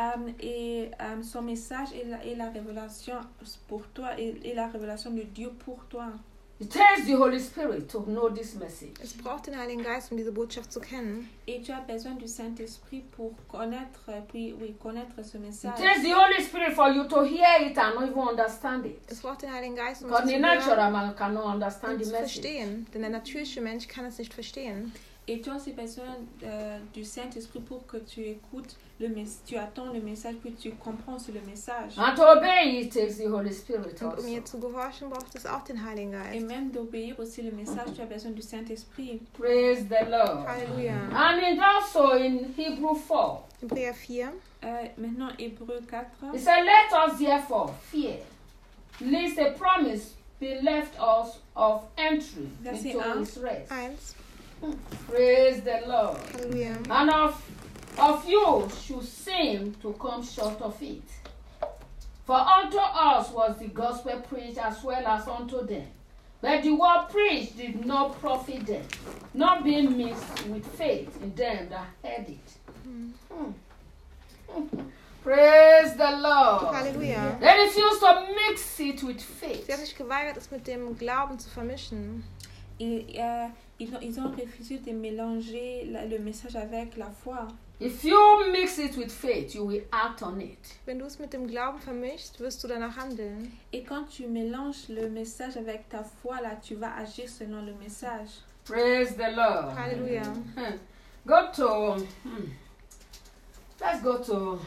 Son message est la révélation pour toi et la révélation de Dieu pour toi. It takes the Holy Spirit to know this message. Es braucht den Heiligen Geist, um diese Botschaft zu kennen. Et tu as besoin du Saint-Esprit pour connaître ce It message. takes the Holy Spirit for you to hear it and not even understand it. Es braucht den Heiligen Geist, um es Because zu the natural hören man cannot understand und the zu message. verstehen. Denn der natürliche Mensch kann es nicht verstehen. Et tu as aussi besoin du Saint-Esprit pour que tu écoutes le message, tu attends le message, puis tu comprends aussi le message. And to obey it takes the Holy Spirit Und um also. ihr zu gehorchen, braucht es auch den Heiligen Et Geist. même d'obéir aussi le message, tu as besoin du Saint-Esprit. Praise the Lord. Halleluja. And it also in Hebrew 4. Hebräer 4. Maintenant, Hébreux 4. It said, let us therefore fear, lest a promise be left us of entry Verset into 1. his rest. 1. Praise the Lord. Halleluja. And of you should seem to come short of it. For unto us was the gospel preached as well as unto them. But the word preached did not profit them, not being mixed with faith in them that heard it. Praise the Lord. Halleluja. They refused to mix it with faith. Sie haben sich geweigert, es mit dem Glauben zu vermischen. Ils ont refusé de mélanger le message avec la foi. If you mix it with faith, you will act on it. Wenn du es mit dem Glauben vermischst, wirst du danach handeln. Et quand tu mélanges le message avec ta foi, là, tu vas agir selon le message. Praise the Lord. Halleluja. Go to. Let's go to.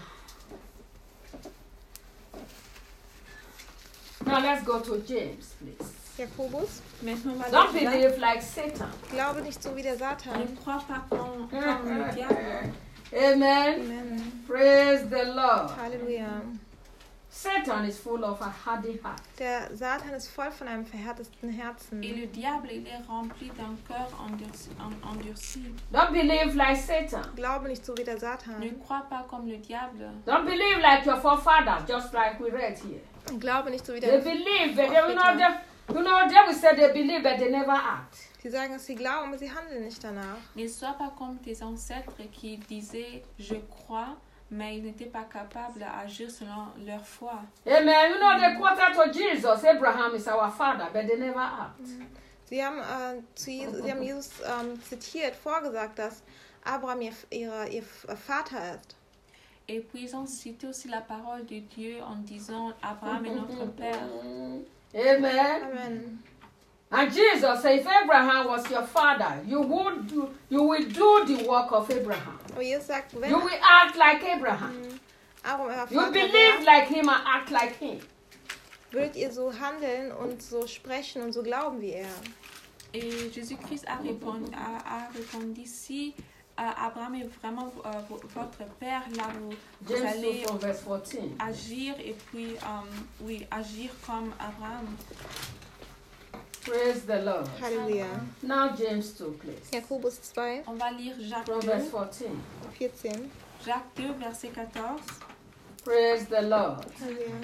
Now let's go to James, please. Jakobus, Maintenant, on va Don't lire believe like Satan. glaube nicht so wie der Ne Satan. crois pas comme le diable. Amen. Amen. Praise the Lord. Halleluja. Satan is full of a hardy heart. Der Satan ist voll von einem verhärtesten Herzen. Et le diable, il est rempli d'un cœur endurci. Don't believe like Satan. Glaube nicht so wie der Ne Satan. crois pas comme le diable. Don't believe like your forefathers, just like we read here. Glaube nicht so wie They der believe, but they will say they believe, but they never act. Sie sagen, dass sie glauben, aber sie handeln nicht danach. Ne sois pas comme tes ancêtres qui disaient je crois, mais ils n'étaient pas capables d'agir selon leur foi. Amen. You know, they quoted to Jesus, Abraham is our father, but they never act. Sie haben Jesus zitiert, vorgesagt, dass Abraham ihr Vater ist. Et puis ils ont cité aussi la parole de Dieu en disant Abraham est notre père. Amen. Amen. And Jesus said, if Abraham was your father, you will do the work of Abraham. Aber Jesus sagt, wenn You will act like Abraham. Abraham euer You Vater believe wäre, like him and act like him. würdet ihr so handeln und so sprechen und so glauben wie er? Et Jésus-Christ a répondu si Abraham est vraiment votre père, là vous James allez 2 from verse 14. agir et puis agir comme Abraham. Praise the Lord. Halleluja. Now James 2, please. Jakobus 2, On va lire Jacques From 2, verse 14. 14. Jacques 2, verset 14. Praise the Lord. Halleluja.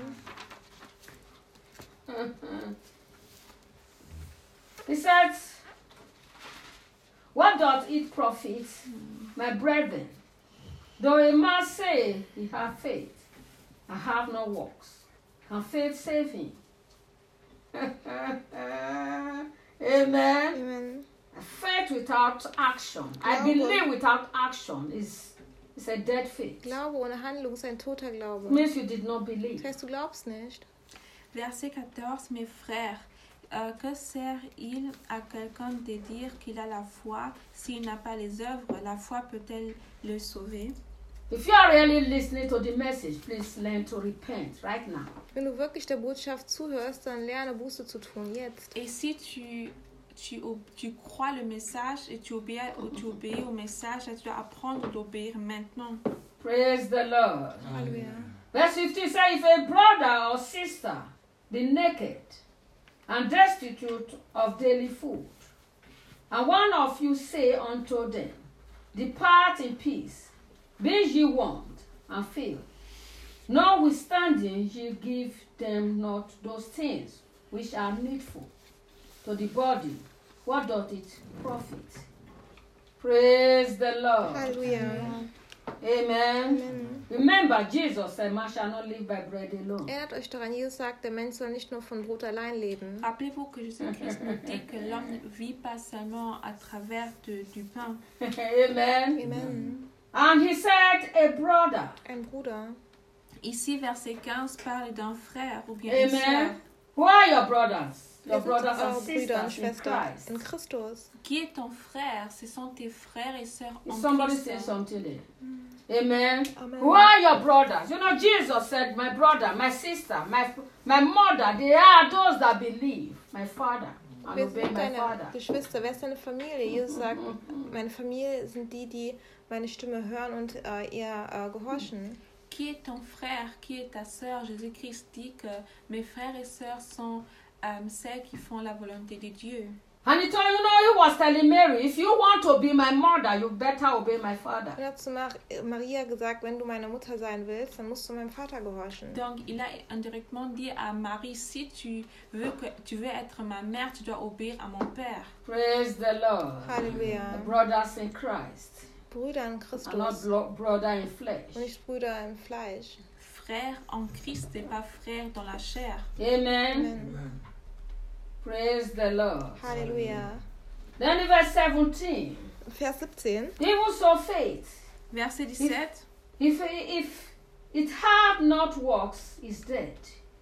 He says, what doth it profit, my brethren, though a man say he hath faith, and have no works? Can faith save him? Amen. Amen. Faith without action, I believe without action, is a dead faith. Glaube ohne Handlung ist ein toter Glaube. It means you did not believe. Das heißt, du glaubst nicht. Verset 14, mes frères, que sert-il à quelqu'un de dire qu'il a la foi s'il n'a pas les œuvres? La foi peut-elle le sauver? If you are really listening to the message, please learn to repent right now. Wenn du wirklich der Botschaft zuhörst, dann lerne Buße zu tun, jetzt. Et si tu crois le message et tu obéis au message, tu dois apprendre d'obéir maintenant. Praise the Lord. Halleluja. Verse 15 says, if a brother or sister be naked and destitute of daily food, and one of you say unto them, depart in peace, be ye warmed and filled, notwithstanding ye give them not those things which are needful to the body, what doth it profit? Praise the Lord. Halleluja. Amen. Amen. Remember, Jesus said, man shall not live by bread alone. Erinnert euch daran, Jesus sagt, der Mensch soll nicht nur von Brot allein leben. Rappelez-vous que Jésus-Christ nous dit que l'homme ne vit pas seulement à travers du pain. Amen. Amen. And he said, a brother. Ein Bruder. Ici, verset 15 parle d'un frère ou bien une sœur. Amen. Who are your brothers? Your Wir sind brothers and eure Brüder und sisters in Schwestern Christ. in Christus. Qui est ton frère? Ce sont tes frères et sœurs Is en somebody Christ. say something there? Amen. Amen. Who are your brothers? You know, Jesus said, my brother, my sister, my mother, they are those that believe. My father, and Wer obey sind my deine father. Geschwister? Wer ist deine Familie? Jesus sagt, meine Familie sind die, die meine Stimme hören und ihr gehorchen. Qui est ton frère? Qui est ta sœur? Jésus-Christ dit que mes frères et sœurs sont celles qui font la volonté de Dieu. And he told you know, he was telling Mary, if you want to be my mother, you better obey my father. Er hat zu Maria gesagt, wenn du meine Mutter sein willst, dann musst du meinem Vater gehorchen. Donc, il a indirectement dit à Marie, si tu veux être ma mère, tu dois obéir à mon père. Praise the Lord. Halleluja. Brothers in Christ, Brüder in and Christus not brother in flesh. und nicht Brüder im Fleisch. Frère en Christ et pas frère dans la chair. Amen. Amen. Praise the Lord. Halleluja. Then in verse 17, Vers 17. even so faith, Verset 17. if it have not works, is dead.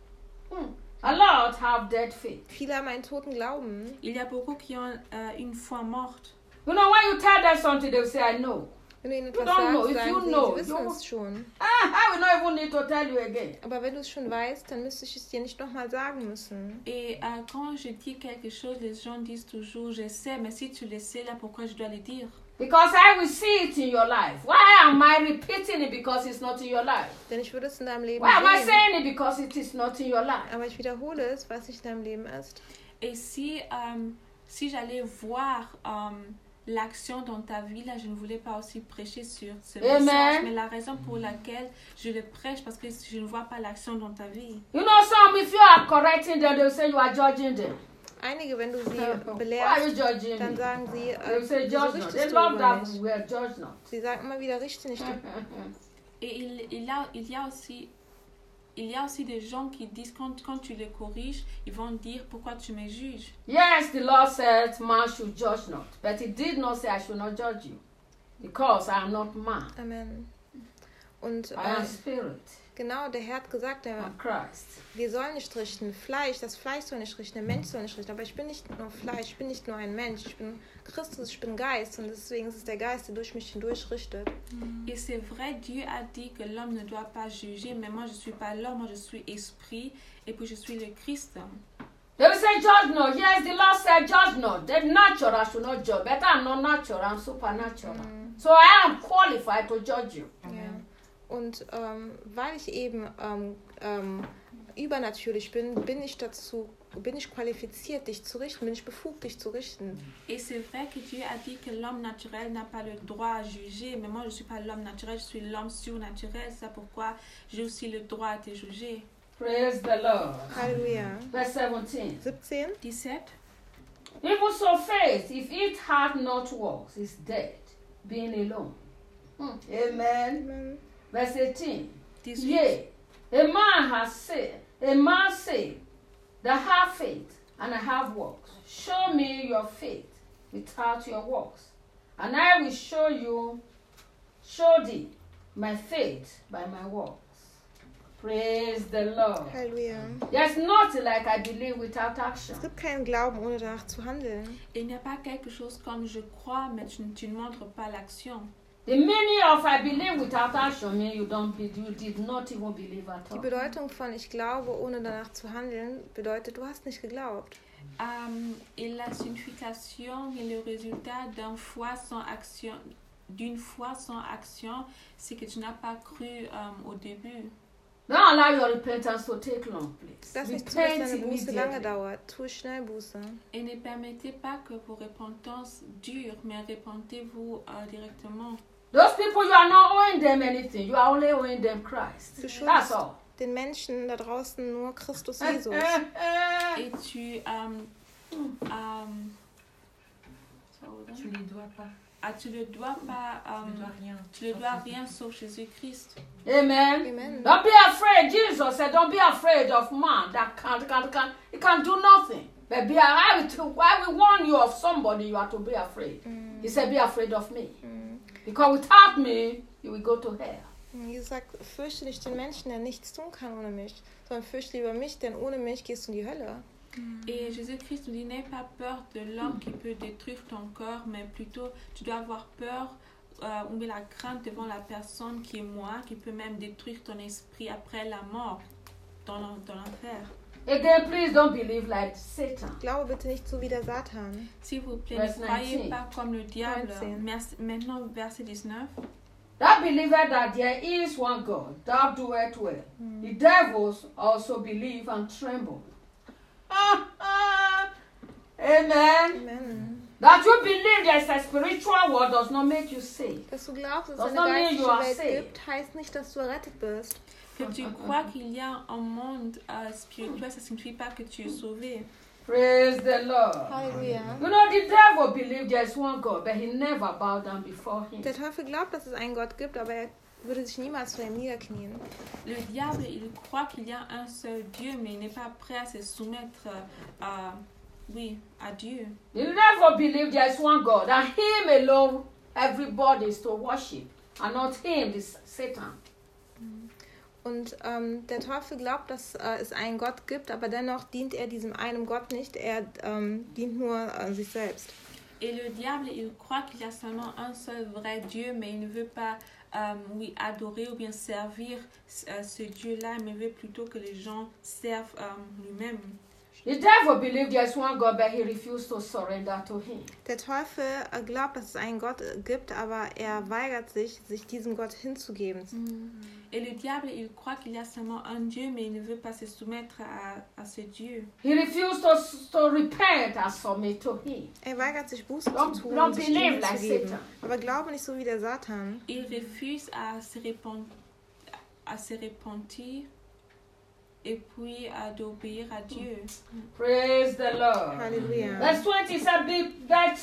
A lot have dead faith. Viele haben einen toten Glauben. Il y a beaucoup qui ont une foi morte. You know, when you tell them something, they will say, I know. Wenn du ihnen etwas don't know. sagst, If you sagen sie, know, sie wissen you- es schon. I will not even need to tell you again. Aber wenn du es schon weißt, dann müsste ich es dir nicht nochmal sagen müssen. Et quand je dis quelque chose, les gens disent toujours, je sais, mais si tu le sais, là, pourquoi je dois le dire? Because I will see it in your life. Why am I repeating it? Because it's not in your life. Denn ich würde es in deinem Leben Why am I sehen. saying it? Because it is not in your life. Aber ich wiederhole es, was nicht in deinem Leben ist. Et si j'allais voir l'action dans ta vie, là, je ne voulais pas aussi prêcher sur ce Amen. message, mais la raison pour laquelle je le prêche, parce que je ne vois pas l'action dans ta vie. You know, some, if you are correcting them, they will say you are judging them. Einige, wenn du sie Why are you belehrst, judging dann me? sagen sie, They will say wieso judge not. richtest They du love über that mich? we are judged not. Sie sagen immer wieder, richte nicht. Et il y a aussi des gens qui disent, quand tu les corriges, ils vont dire, pourquoi tu me juges? Yes, the Lord said man should judge not. But he did not say I should not judge you. Because I am not man. Amen. Und I am spirit. Genau, der Herr hat gesagt, and Christ. wir sollen nicht richten. Das Fleisch soll nicht richten, der Mensch soll nicht richten. Aber ich bin nicht nur Fleisch, ich bin nicht nur ein Mensch. Ich bin Christus, ich bin Geist. Und deswegen ist es der Geist, der durch mich hindurch richtet. Et c'est vrai, Dieu a dit que l'homme ne doit pas juger, mais moi je suis pas l'homme, moi je suis esprit, et puis je suis le Christ. They will say, judge not. Yes, the Lord said, judge not. The natural should not judge. But I'm not natural, I'm supernatural. So I am qualified to judge you. Ja. Und weil ich eben übernatürlich bin ich qualifiziert, dich zu richten, bin ich befugt, dich zu richten. Et c'est vrai que Dieu a dit que l'homme naturel n'a pas le droit à juger, mais moi je ne suis pas l'homme naturel, je suis l'homme surnaturel. C'est pourquoi j'ai aussi le droit à te juger. Praise the Lord. Halleluja. Verse 17. 17. Even so faith, if it had not works, is dead, being alone. Amen. Amen. Verse 18. 18. Yea, a man say, that have faith and I have works. Show me your faith without your works, and I will show thee my faith by my works. Praise the Lord. Halleluja. There's nothing like I believe without action. Es gibt keinen Glauben, ohne danach zu handeln. Il n'y a pas quelque chose comme je crois, mais tu ne montres pas l'action. The meaning of I believe without action means you did not even believe at Die all. Bedeutung von ich glaube, ohne danach zu handeln, bedeutet, du hast nicht geglaubt. Et la signification et le résultat d'une foi sans action, c'est que tu n'as pas cru au début. Don't allow your repentance to take long, please. Lass nicht zu, dass Repent deine Buße lange immediately. dauert. Tu schnell Buße. Et ne permettez pas que vos repentances durent, mais repentez-vous directement. Those people, you are not owing them anything. You are only owing them Christ. Du That's schuldest all. den Menschen da draußen nur Christus Jesus. Et tu Tu les dois pas. tu ne dois pas, tu ne dois rien sauf Jésus-Christ. Amen. Amen. Don't be afraid. Jesus said, don't be afraid of man that he can do nothing. But I will warn you of somebody you are to be afraid. He said, be afraid of me. Because without me, you will go to hell. Jesus sagt, fürchte nicht den Menschen, der nichts tun kann ohne mich, sondern fürchte lieber mich, denn ohne mich gehst du in die Hölle. Et Jésus-Christ nous dit, n'aie pas peur de l'homme qui peut détruire ton corps, mais plutôt tu dois avoir peur ou bien la crainte devant la personne qui est moi, qui peut même détruire ton esprit après la mort dans l'enfer. Again, please don't believe like Satan. Glaube bitte nicht so wie der Satan. S'il vous plaît, Verse ne croyez 19. pas comme le diable. 19. Maintenant, verset 19. That believeth that there is one God, thou doest well. The devils also believe and tremble. Amen. Amen. That you believe there is a spiritual world does not make you saved. Dass du glaubst, dass Das es not eine mean you geistliche are Welt saved. gibt, heißt nicht, dass du errettet bist. Que tu crois qu'il y a un monde spirituel, ça ne signifie pas que tu es sauvé. Praise the Lord. Halleluja. You know, the devil believed there is one God, but he never bowed down before him. Der Teufel glaubt, dass es einen Gott gibt, aber er würde sich niemals vor ihm niederknien. Le diable, il croit qu'il y a un seul Dieu, mais il n'est pas prêt à se soumettre à Dieu. He never believed there is one God, and him alone everybody is to worship, and not him, this Satan. Und der Teufel glaubt, dass es einen Gott gibt, aber dennoch dient er diesem einen Gott nicht. Er dient nur sich selbst. Et le diable, il croit qu'il y a seulement un seul vrai Dieu, mais il ne veut pas adorer ou bien servir ce Dieu-là, mais veut plutôt que les gens servent lui-même. The devil believed there is one God, but he refused to surrender to him. Der Teufel glaubt, dass es einen Gott gibt, aber er weigert sich diesem Gott hinzugeben. Et le diable, il croit qu'il y a seulement un Dieu, mais il ne veut pas se soumettre à ce Dieu. He refused to repent and submit to him. Er weigert sich, Buße zu Don't tun und sich ihm believe like hinzugeben. Satan. Aber glaube nicht so wie der Satan. Il refuse à se repentir et puis d'obéir à Dieu. Praise the Lord. Halleluja. Verse 20 said, that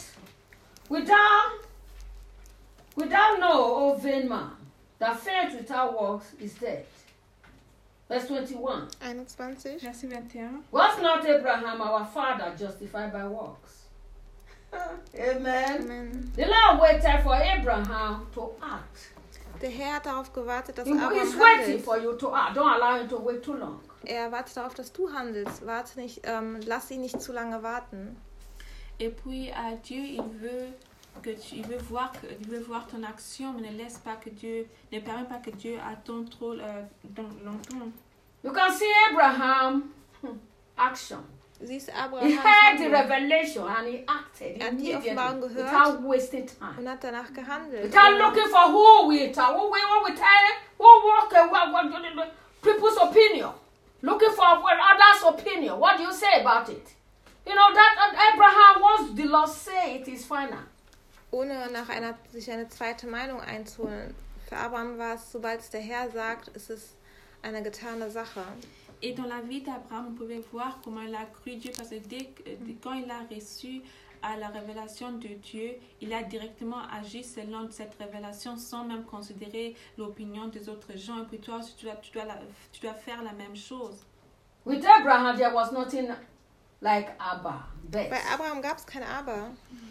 without know, O vain man, that faith without works is dead. Verse 21. 21. Verset 21. Was not Abraham our father justified by works? Amen. Amen. The Lord waited for Abraham to act Der Herr hat darauf gewartet, dass He's Abraham waiting handelt. for you to act. Don't allow him to wait too long. Er wartet darauf, dass du handelst. Warte nicht, lass ihn nicht zu lange warten. Et puis Dieu, il veut voir ton action, mais ne permet pas que Dieu attende trop longtemps. You can see Abraham action. Siehst He Abraham heard the handeln revelation and he acted Er hat die immediately Offenbarung gehört. without wasting time. und hat danach gehandelt. Without looking for who we tell, people's opinion. Looking for others' opinion. What do you say about it? You know that Abraham, once the Lord say it is final. Ohne sich eine zweite Meinung einzuholen. Für Abraham war es, sobald es der Herr sagt, ist es eine getane Sache. Et dans la vie d'Abraham, on pouvait voir comment il a cru Dieu, parce que quand il a reçu la révélation de Dieu, il a directement agi selon cette révélation sans même considérer l'opinion des autres gens. Et puis toi aussi, tu dois faire la même chose. With Abraham, there was nothing like Abba. Bet. Bei Abraham gab es kein Aber.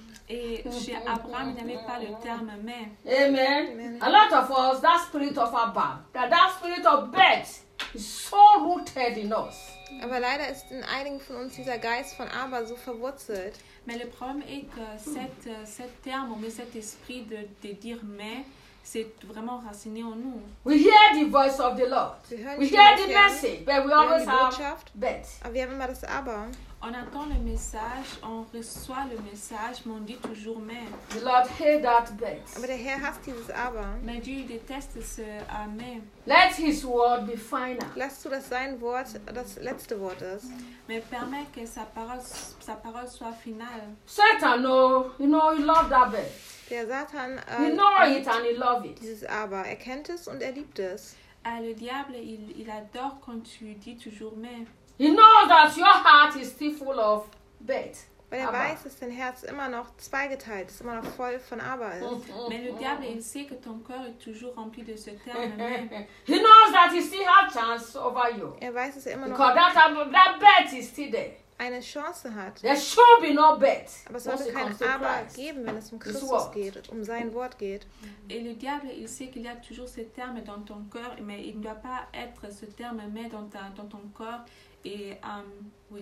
Et chez Abraham, il n'y avait pas le terme mais. Amen. Amen. A lot of us, that spirit of Abba, that spirit of Bet is so rooted in us. Aber leider ist in einigen von uns dieser Geist von Aber so verwurzelt. Mais le problème est que cet terme, mais cet esprit de dire mais, c'est vraiment raciné en nous. We hear the voice of the Lord. Wir hören We die hear Stimme the des Herrn, message, but we wir hören always die have Botschaft, Bet. aber wir haben immer das Aber. On attend le message, on reçoit le message, mais on dit toujours mais. The Lord hate that Bet. Aber der Herr hasst dieses Aber. Mais Dieu déteste ce mais. Let His word be final. Lass zu, dass sein Wort das letzte Wort ist. Mais permet que sa parole soit finale. Satan, no, he loved that Bet. Der Satan He know it and he love it. dieses Aber. Er kennt es und er liebt es. Le diable, il adore quand tu dis toujours mais. He knows that your heart is still full of Bet. Weil er Aber. weiß, dass dein Herz immer noch zweigeteilt ist, immer noch voll von Aber ist. Mais le diable, il sait que ton cœur est toujours rempli de ce terme mais. He knows that he still has chance over you. Er weiß, dass er immer noch Because that Bet is still there. eine Chance hat. There should be no Bet. Aber es once sollte it kein comes to Aber Christ. geben, wenn es um His Christus word. geht, um sein Wort geht. Et le diable, il sait qu'il y a toujours ce terme dans ton cœur, mais il ne doit pas être ce terme mais dans ton corps. Et oui.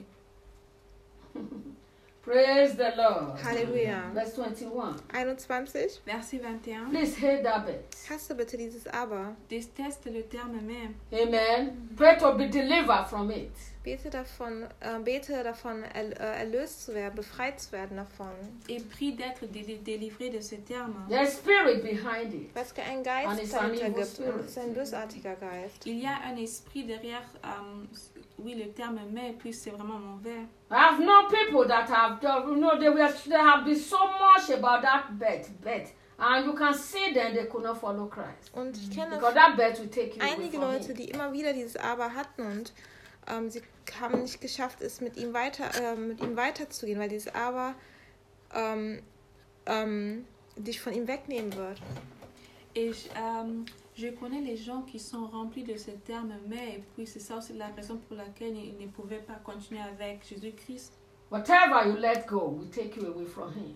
Praise the Lord. Halleluja. Verse 21. Verset 21. 21. Please hate that Bet. Hasse bitte dieses Aber. Déteste le terme mais. Amen. Pray to be delivered from it. Bete davon erlöst zu werden, befreit zu werden davon. Et prie d'être délivré de ce terme. There's spirit behind it. Weil es einen And it's Geist an dahinter evil gibt und es ist ein spirit. bösartiger Geist. Il y a un esprit derrière, oui, le terme mais, et puis c'est vraiment mauvais. I've known people that have, they have been so much about that bet, and you can see them they could not follow Christ Und ich kenne because that bet will take you away einige from Leute, Him. die immer wieder dieses Aber hatten und sie haben nicht geschafft, es mit ihm weiterzugehen, weil dieses Aber dich von ihm wegnehmen wird. Et je connais les gens qui sont remplis de ce terme mais, et puis c'est ça aussi la raison pour laquelle ils ne pouvaient pas continuer avec Jésus-Christ. Whatever you let go will take you away from Him.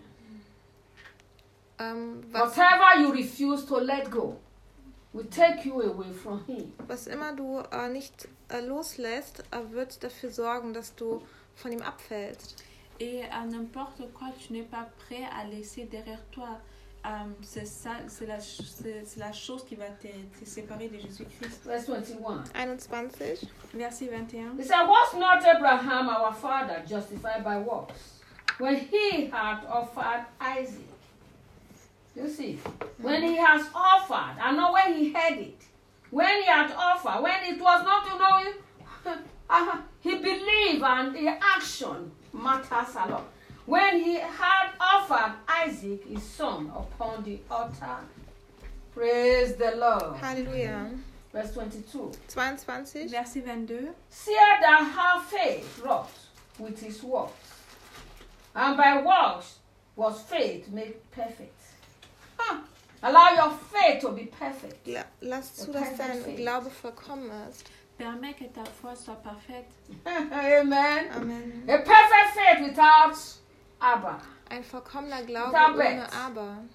Was Whatever you refuse to let go will take you away from Him. immer du nicht loslässt, wird dafür sorgen, dass du von ihm abfällst. Et n'importe quoi tu n'es pas prêt à laisser derrière toi, c'est la chose qui va te séparer de Jésus-Christ. Verse 21. 21. Verset 21. He said, was not Abraham our father justified by works when he had offered Isaac? You see, when he has offered, and not when he had it, when he had offered, when it was not, he believed and the action matters a lot. When he had offered Isaac, his son, upon the altar. Praise the Lord. Halleluja. Verse 22. 22. Verset 22. See that her faith wrought with his works, and by works was faith made perfect. Allow your faith to be perfect. Lass zu, dass dein Glaube vollkommen ist. Permets que ta foi soit parfaite. Amen. Amen. A perfect faith without Abba. Ein vollkommener Glaube Without ohne Bet. Aber.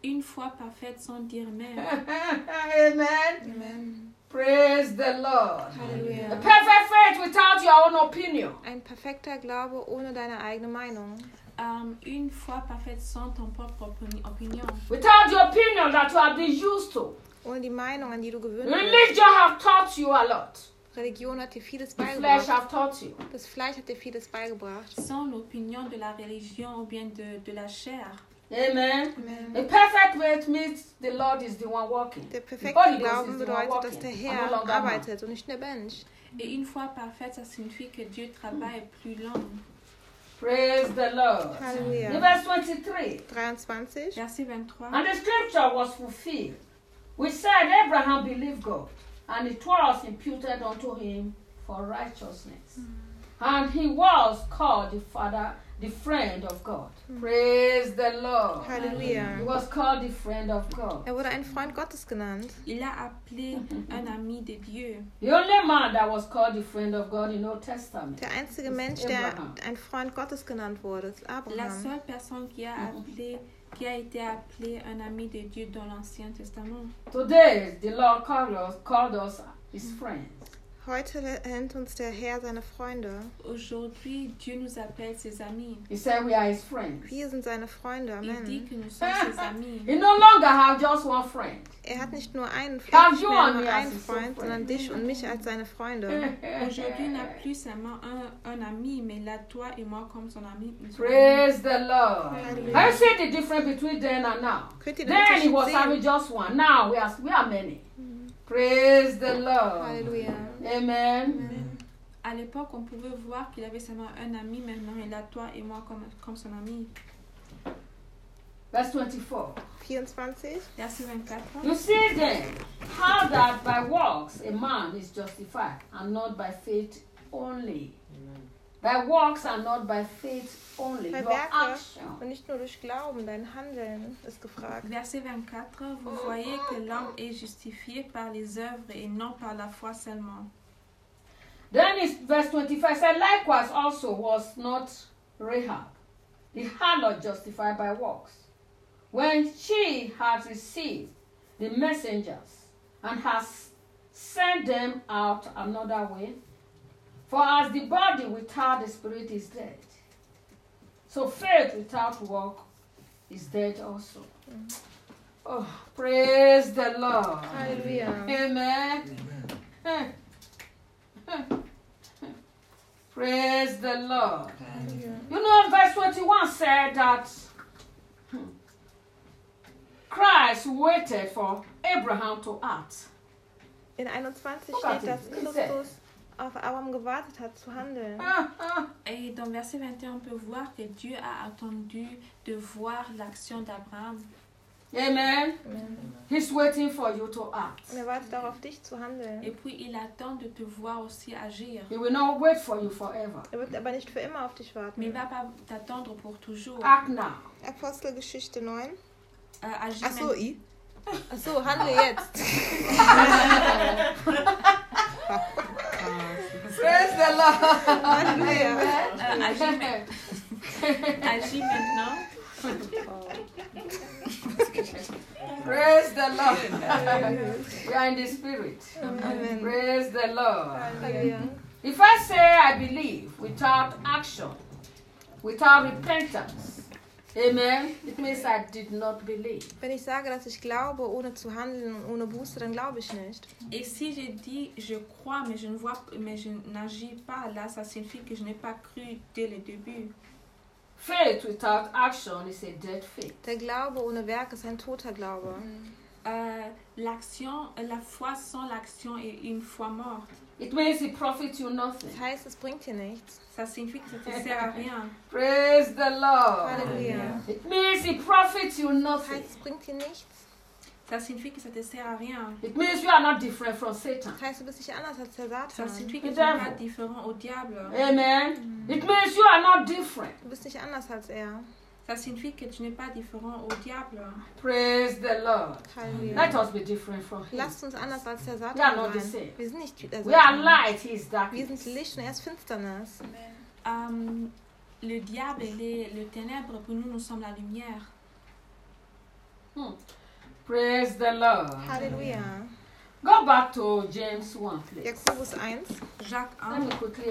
une foi parfaite sans dire mais. Amen. Amen. Praise the Lord. A Halleluja. perfect faith without your own opinion. Ein perfekter Glaube ohne deine eigene Meinung. Une foi parfaite sans ton propre opinion. Without the opinion that you have been used to. Ohne die Meinung, an die du gewöhnt bist. Religion have taught you a lot. Religion hat dir vieles The flesh beigebracht. have taught you. Das Fleisch hat dir vieles beigebracht. Sans l'opinion de la religion ou bien de la chair. Amen. Amen. A perfect faith means the Lord is the one working. Der The perfekte Holy Ghost Glauben is the one bedeutet, dass der working. No Herr longer man. arbeitet und nicht der Mensch. Et une foi parfaite, ça signifie que Dieu travaille plus long. Praise the Lord. In Halleluja. verse 23. 23. Verset 23. And the scripture was fulfilled, which said Abraham believed God, and it was imputed unto him for righteousness. And he was called the friend of God. Praise the Lord. He Halleluja. was called the friend of God. Er wurde ein Freund Gottes genannt. Il a appelé un ami de Dieu. The only man that was called the friend of God in the Old Testament. Der einzige ist Mensch, der Abraham. ein Freund Gottes genannt wurde, ist La Abraham. seule personne qui a été appelée un ami de Dieu dans l'Ancien Testament. Today, the Lord called us his friends. Heute nennt uns der Herr seine Freunde. Aujourd'hui, Dieu nous appelle ses amis. He said we are his friends. Wir sind seine Freunde. Il dit Amen. que nous sommes ses amis. He no longer have just one friend. Er hat nicht nur einen Have Freund, nicht you mehr and nur me as einen his Freund, friend? sondern dich und mich als seine Freunde. Aujourd'hui, il n'a plus seulement un ami, mais là, toi et moi comme son ami. nous sommes amis. Praise the Lord. Hallelujah. Have you seen the difference between then and now? Könnt ihr den Then he Unterschied was having sehen? just one. Now we are many. Praise the Lord. Halleluja. Amen. À l'époque, on pouvait voir qu'il avait seulement un ami. Maintenant, il a toi et moi comme son ami. Verse 24. 24. Verset 24. You see then how that by works a man is justified and not by faith only. By works and not by faith only. Bei Your Werke action. und nicht nur durch Glauben, dein Handeln ist gefragt. Verset 24. Vous voyez que l'homme est justifié par les œuvres et non par la foi seulement. Then in verse 25 said, likewise also was not Rahab, the harlot, justified by works, when she had received the messengers and has sent them out another way. For as the body without the spirit is dead, so faith without work is dead also. Oh, praise the Lord. Halleluja. Amen. Praise the Lord. Halleluja. You know, verse 21 said that Christ waited for Abraham to act. In 21 Oh Gott, steht, dass ist Christus auf Abraham gewartet hat zu handeln. Et dans verset 21, on peut voir que Dieu a attendu de voir l'action d'Abraham. Amen. Amen. He's waiting for you to act. Und er wartet auch auf dich zu handeln. Et puis, il attend de te voir aussi agir. He will not wait for you forever. Er wird aber nicht für immer auf dich Mais warten. il ne va pas t'attendre pour toujours. Act now. Apostelgeschichte 9. Agir Achso, maintenant. I? Achso, handle jetzt. Praise the Lord. Halleluja. Agis maintenant. Praise the Lord. We are in the spirit. Amen. Praise the Lord. Halleluja. If I say I believe without action, without repentance, amen, it means I did not believe. Wenn ich sage, dass ich glaube, ohne zu handeln und ohne Buße, dann glaube ich nicht. Et si je dis je crois mais je n'agis pas, là ça signifie que je n'ai pas cru dès le début. Faith without action is a dead faith. Der Glaube ohne Werk ist ein toter Glaube. La foi sans l'action est une foi morte. It means it profits you nothing. Das heißt, es bringt dir nichts. Ça signifie que ça ne te sert à rien. Praise the Lord. Halleluja. It means it profits you Das nothing. heißt, es bringt dir nichts. Ça signifie que ça ne te sert à rien. It means you are not different from Satan. Das heißt, du bist nicht anders als der Ça Satan. signifie que The tu n'es devil. pas différent au diable. Amen. It means you are not different. Du bist nicht anders als er. Ça signifie que tu n'es pas différent au diable. Praise the Lord. Halleluja. Let us be different from him. Lasst uns anders als der We are Satan not the sein. same. Wir sind nicht der We are Satan. light, he is Wir darkness. sind Licht und er ist Finsternis. Le diable et le ténèbre, pour nous, nous sommes la lumière. Praise the Lord. Halleluja. Go back to James 1, please. Jakobus 1. Jacques 1. Let me quickly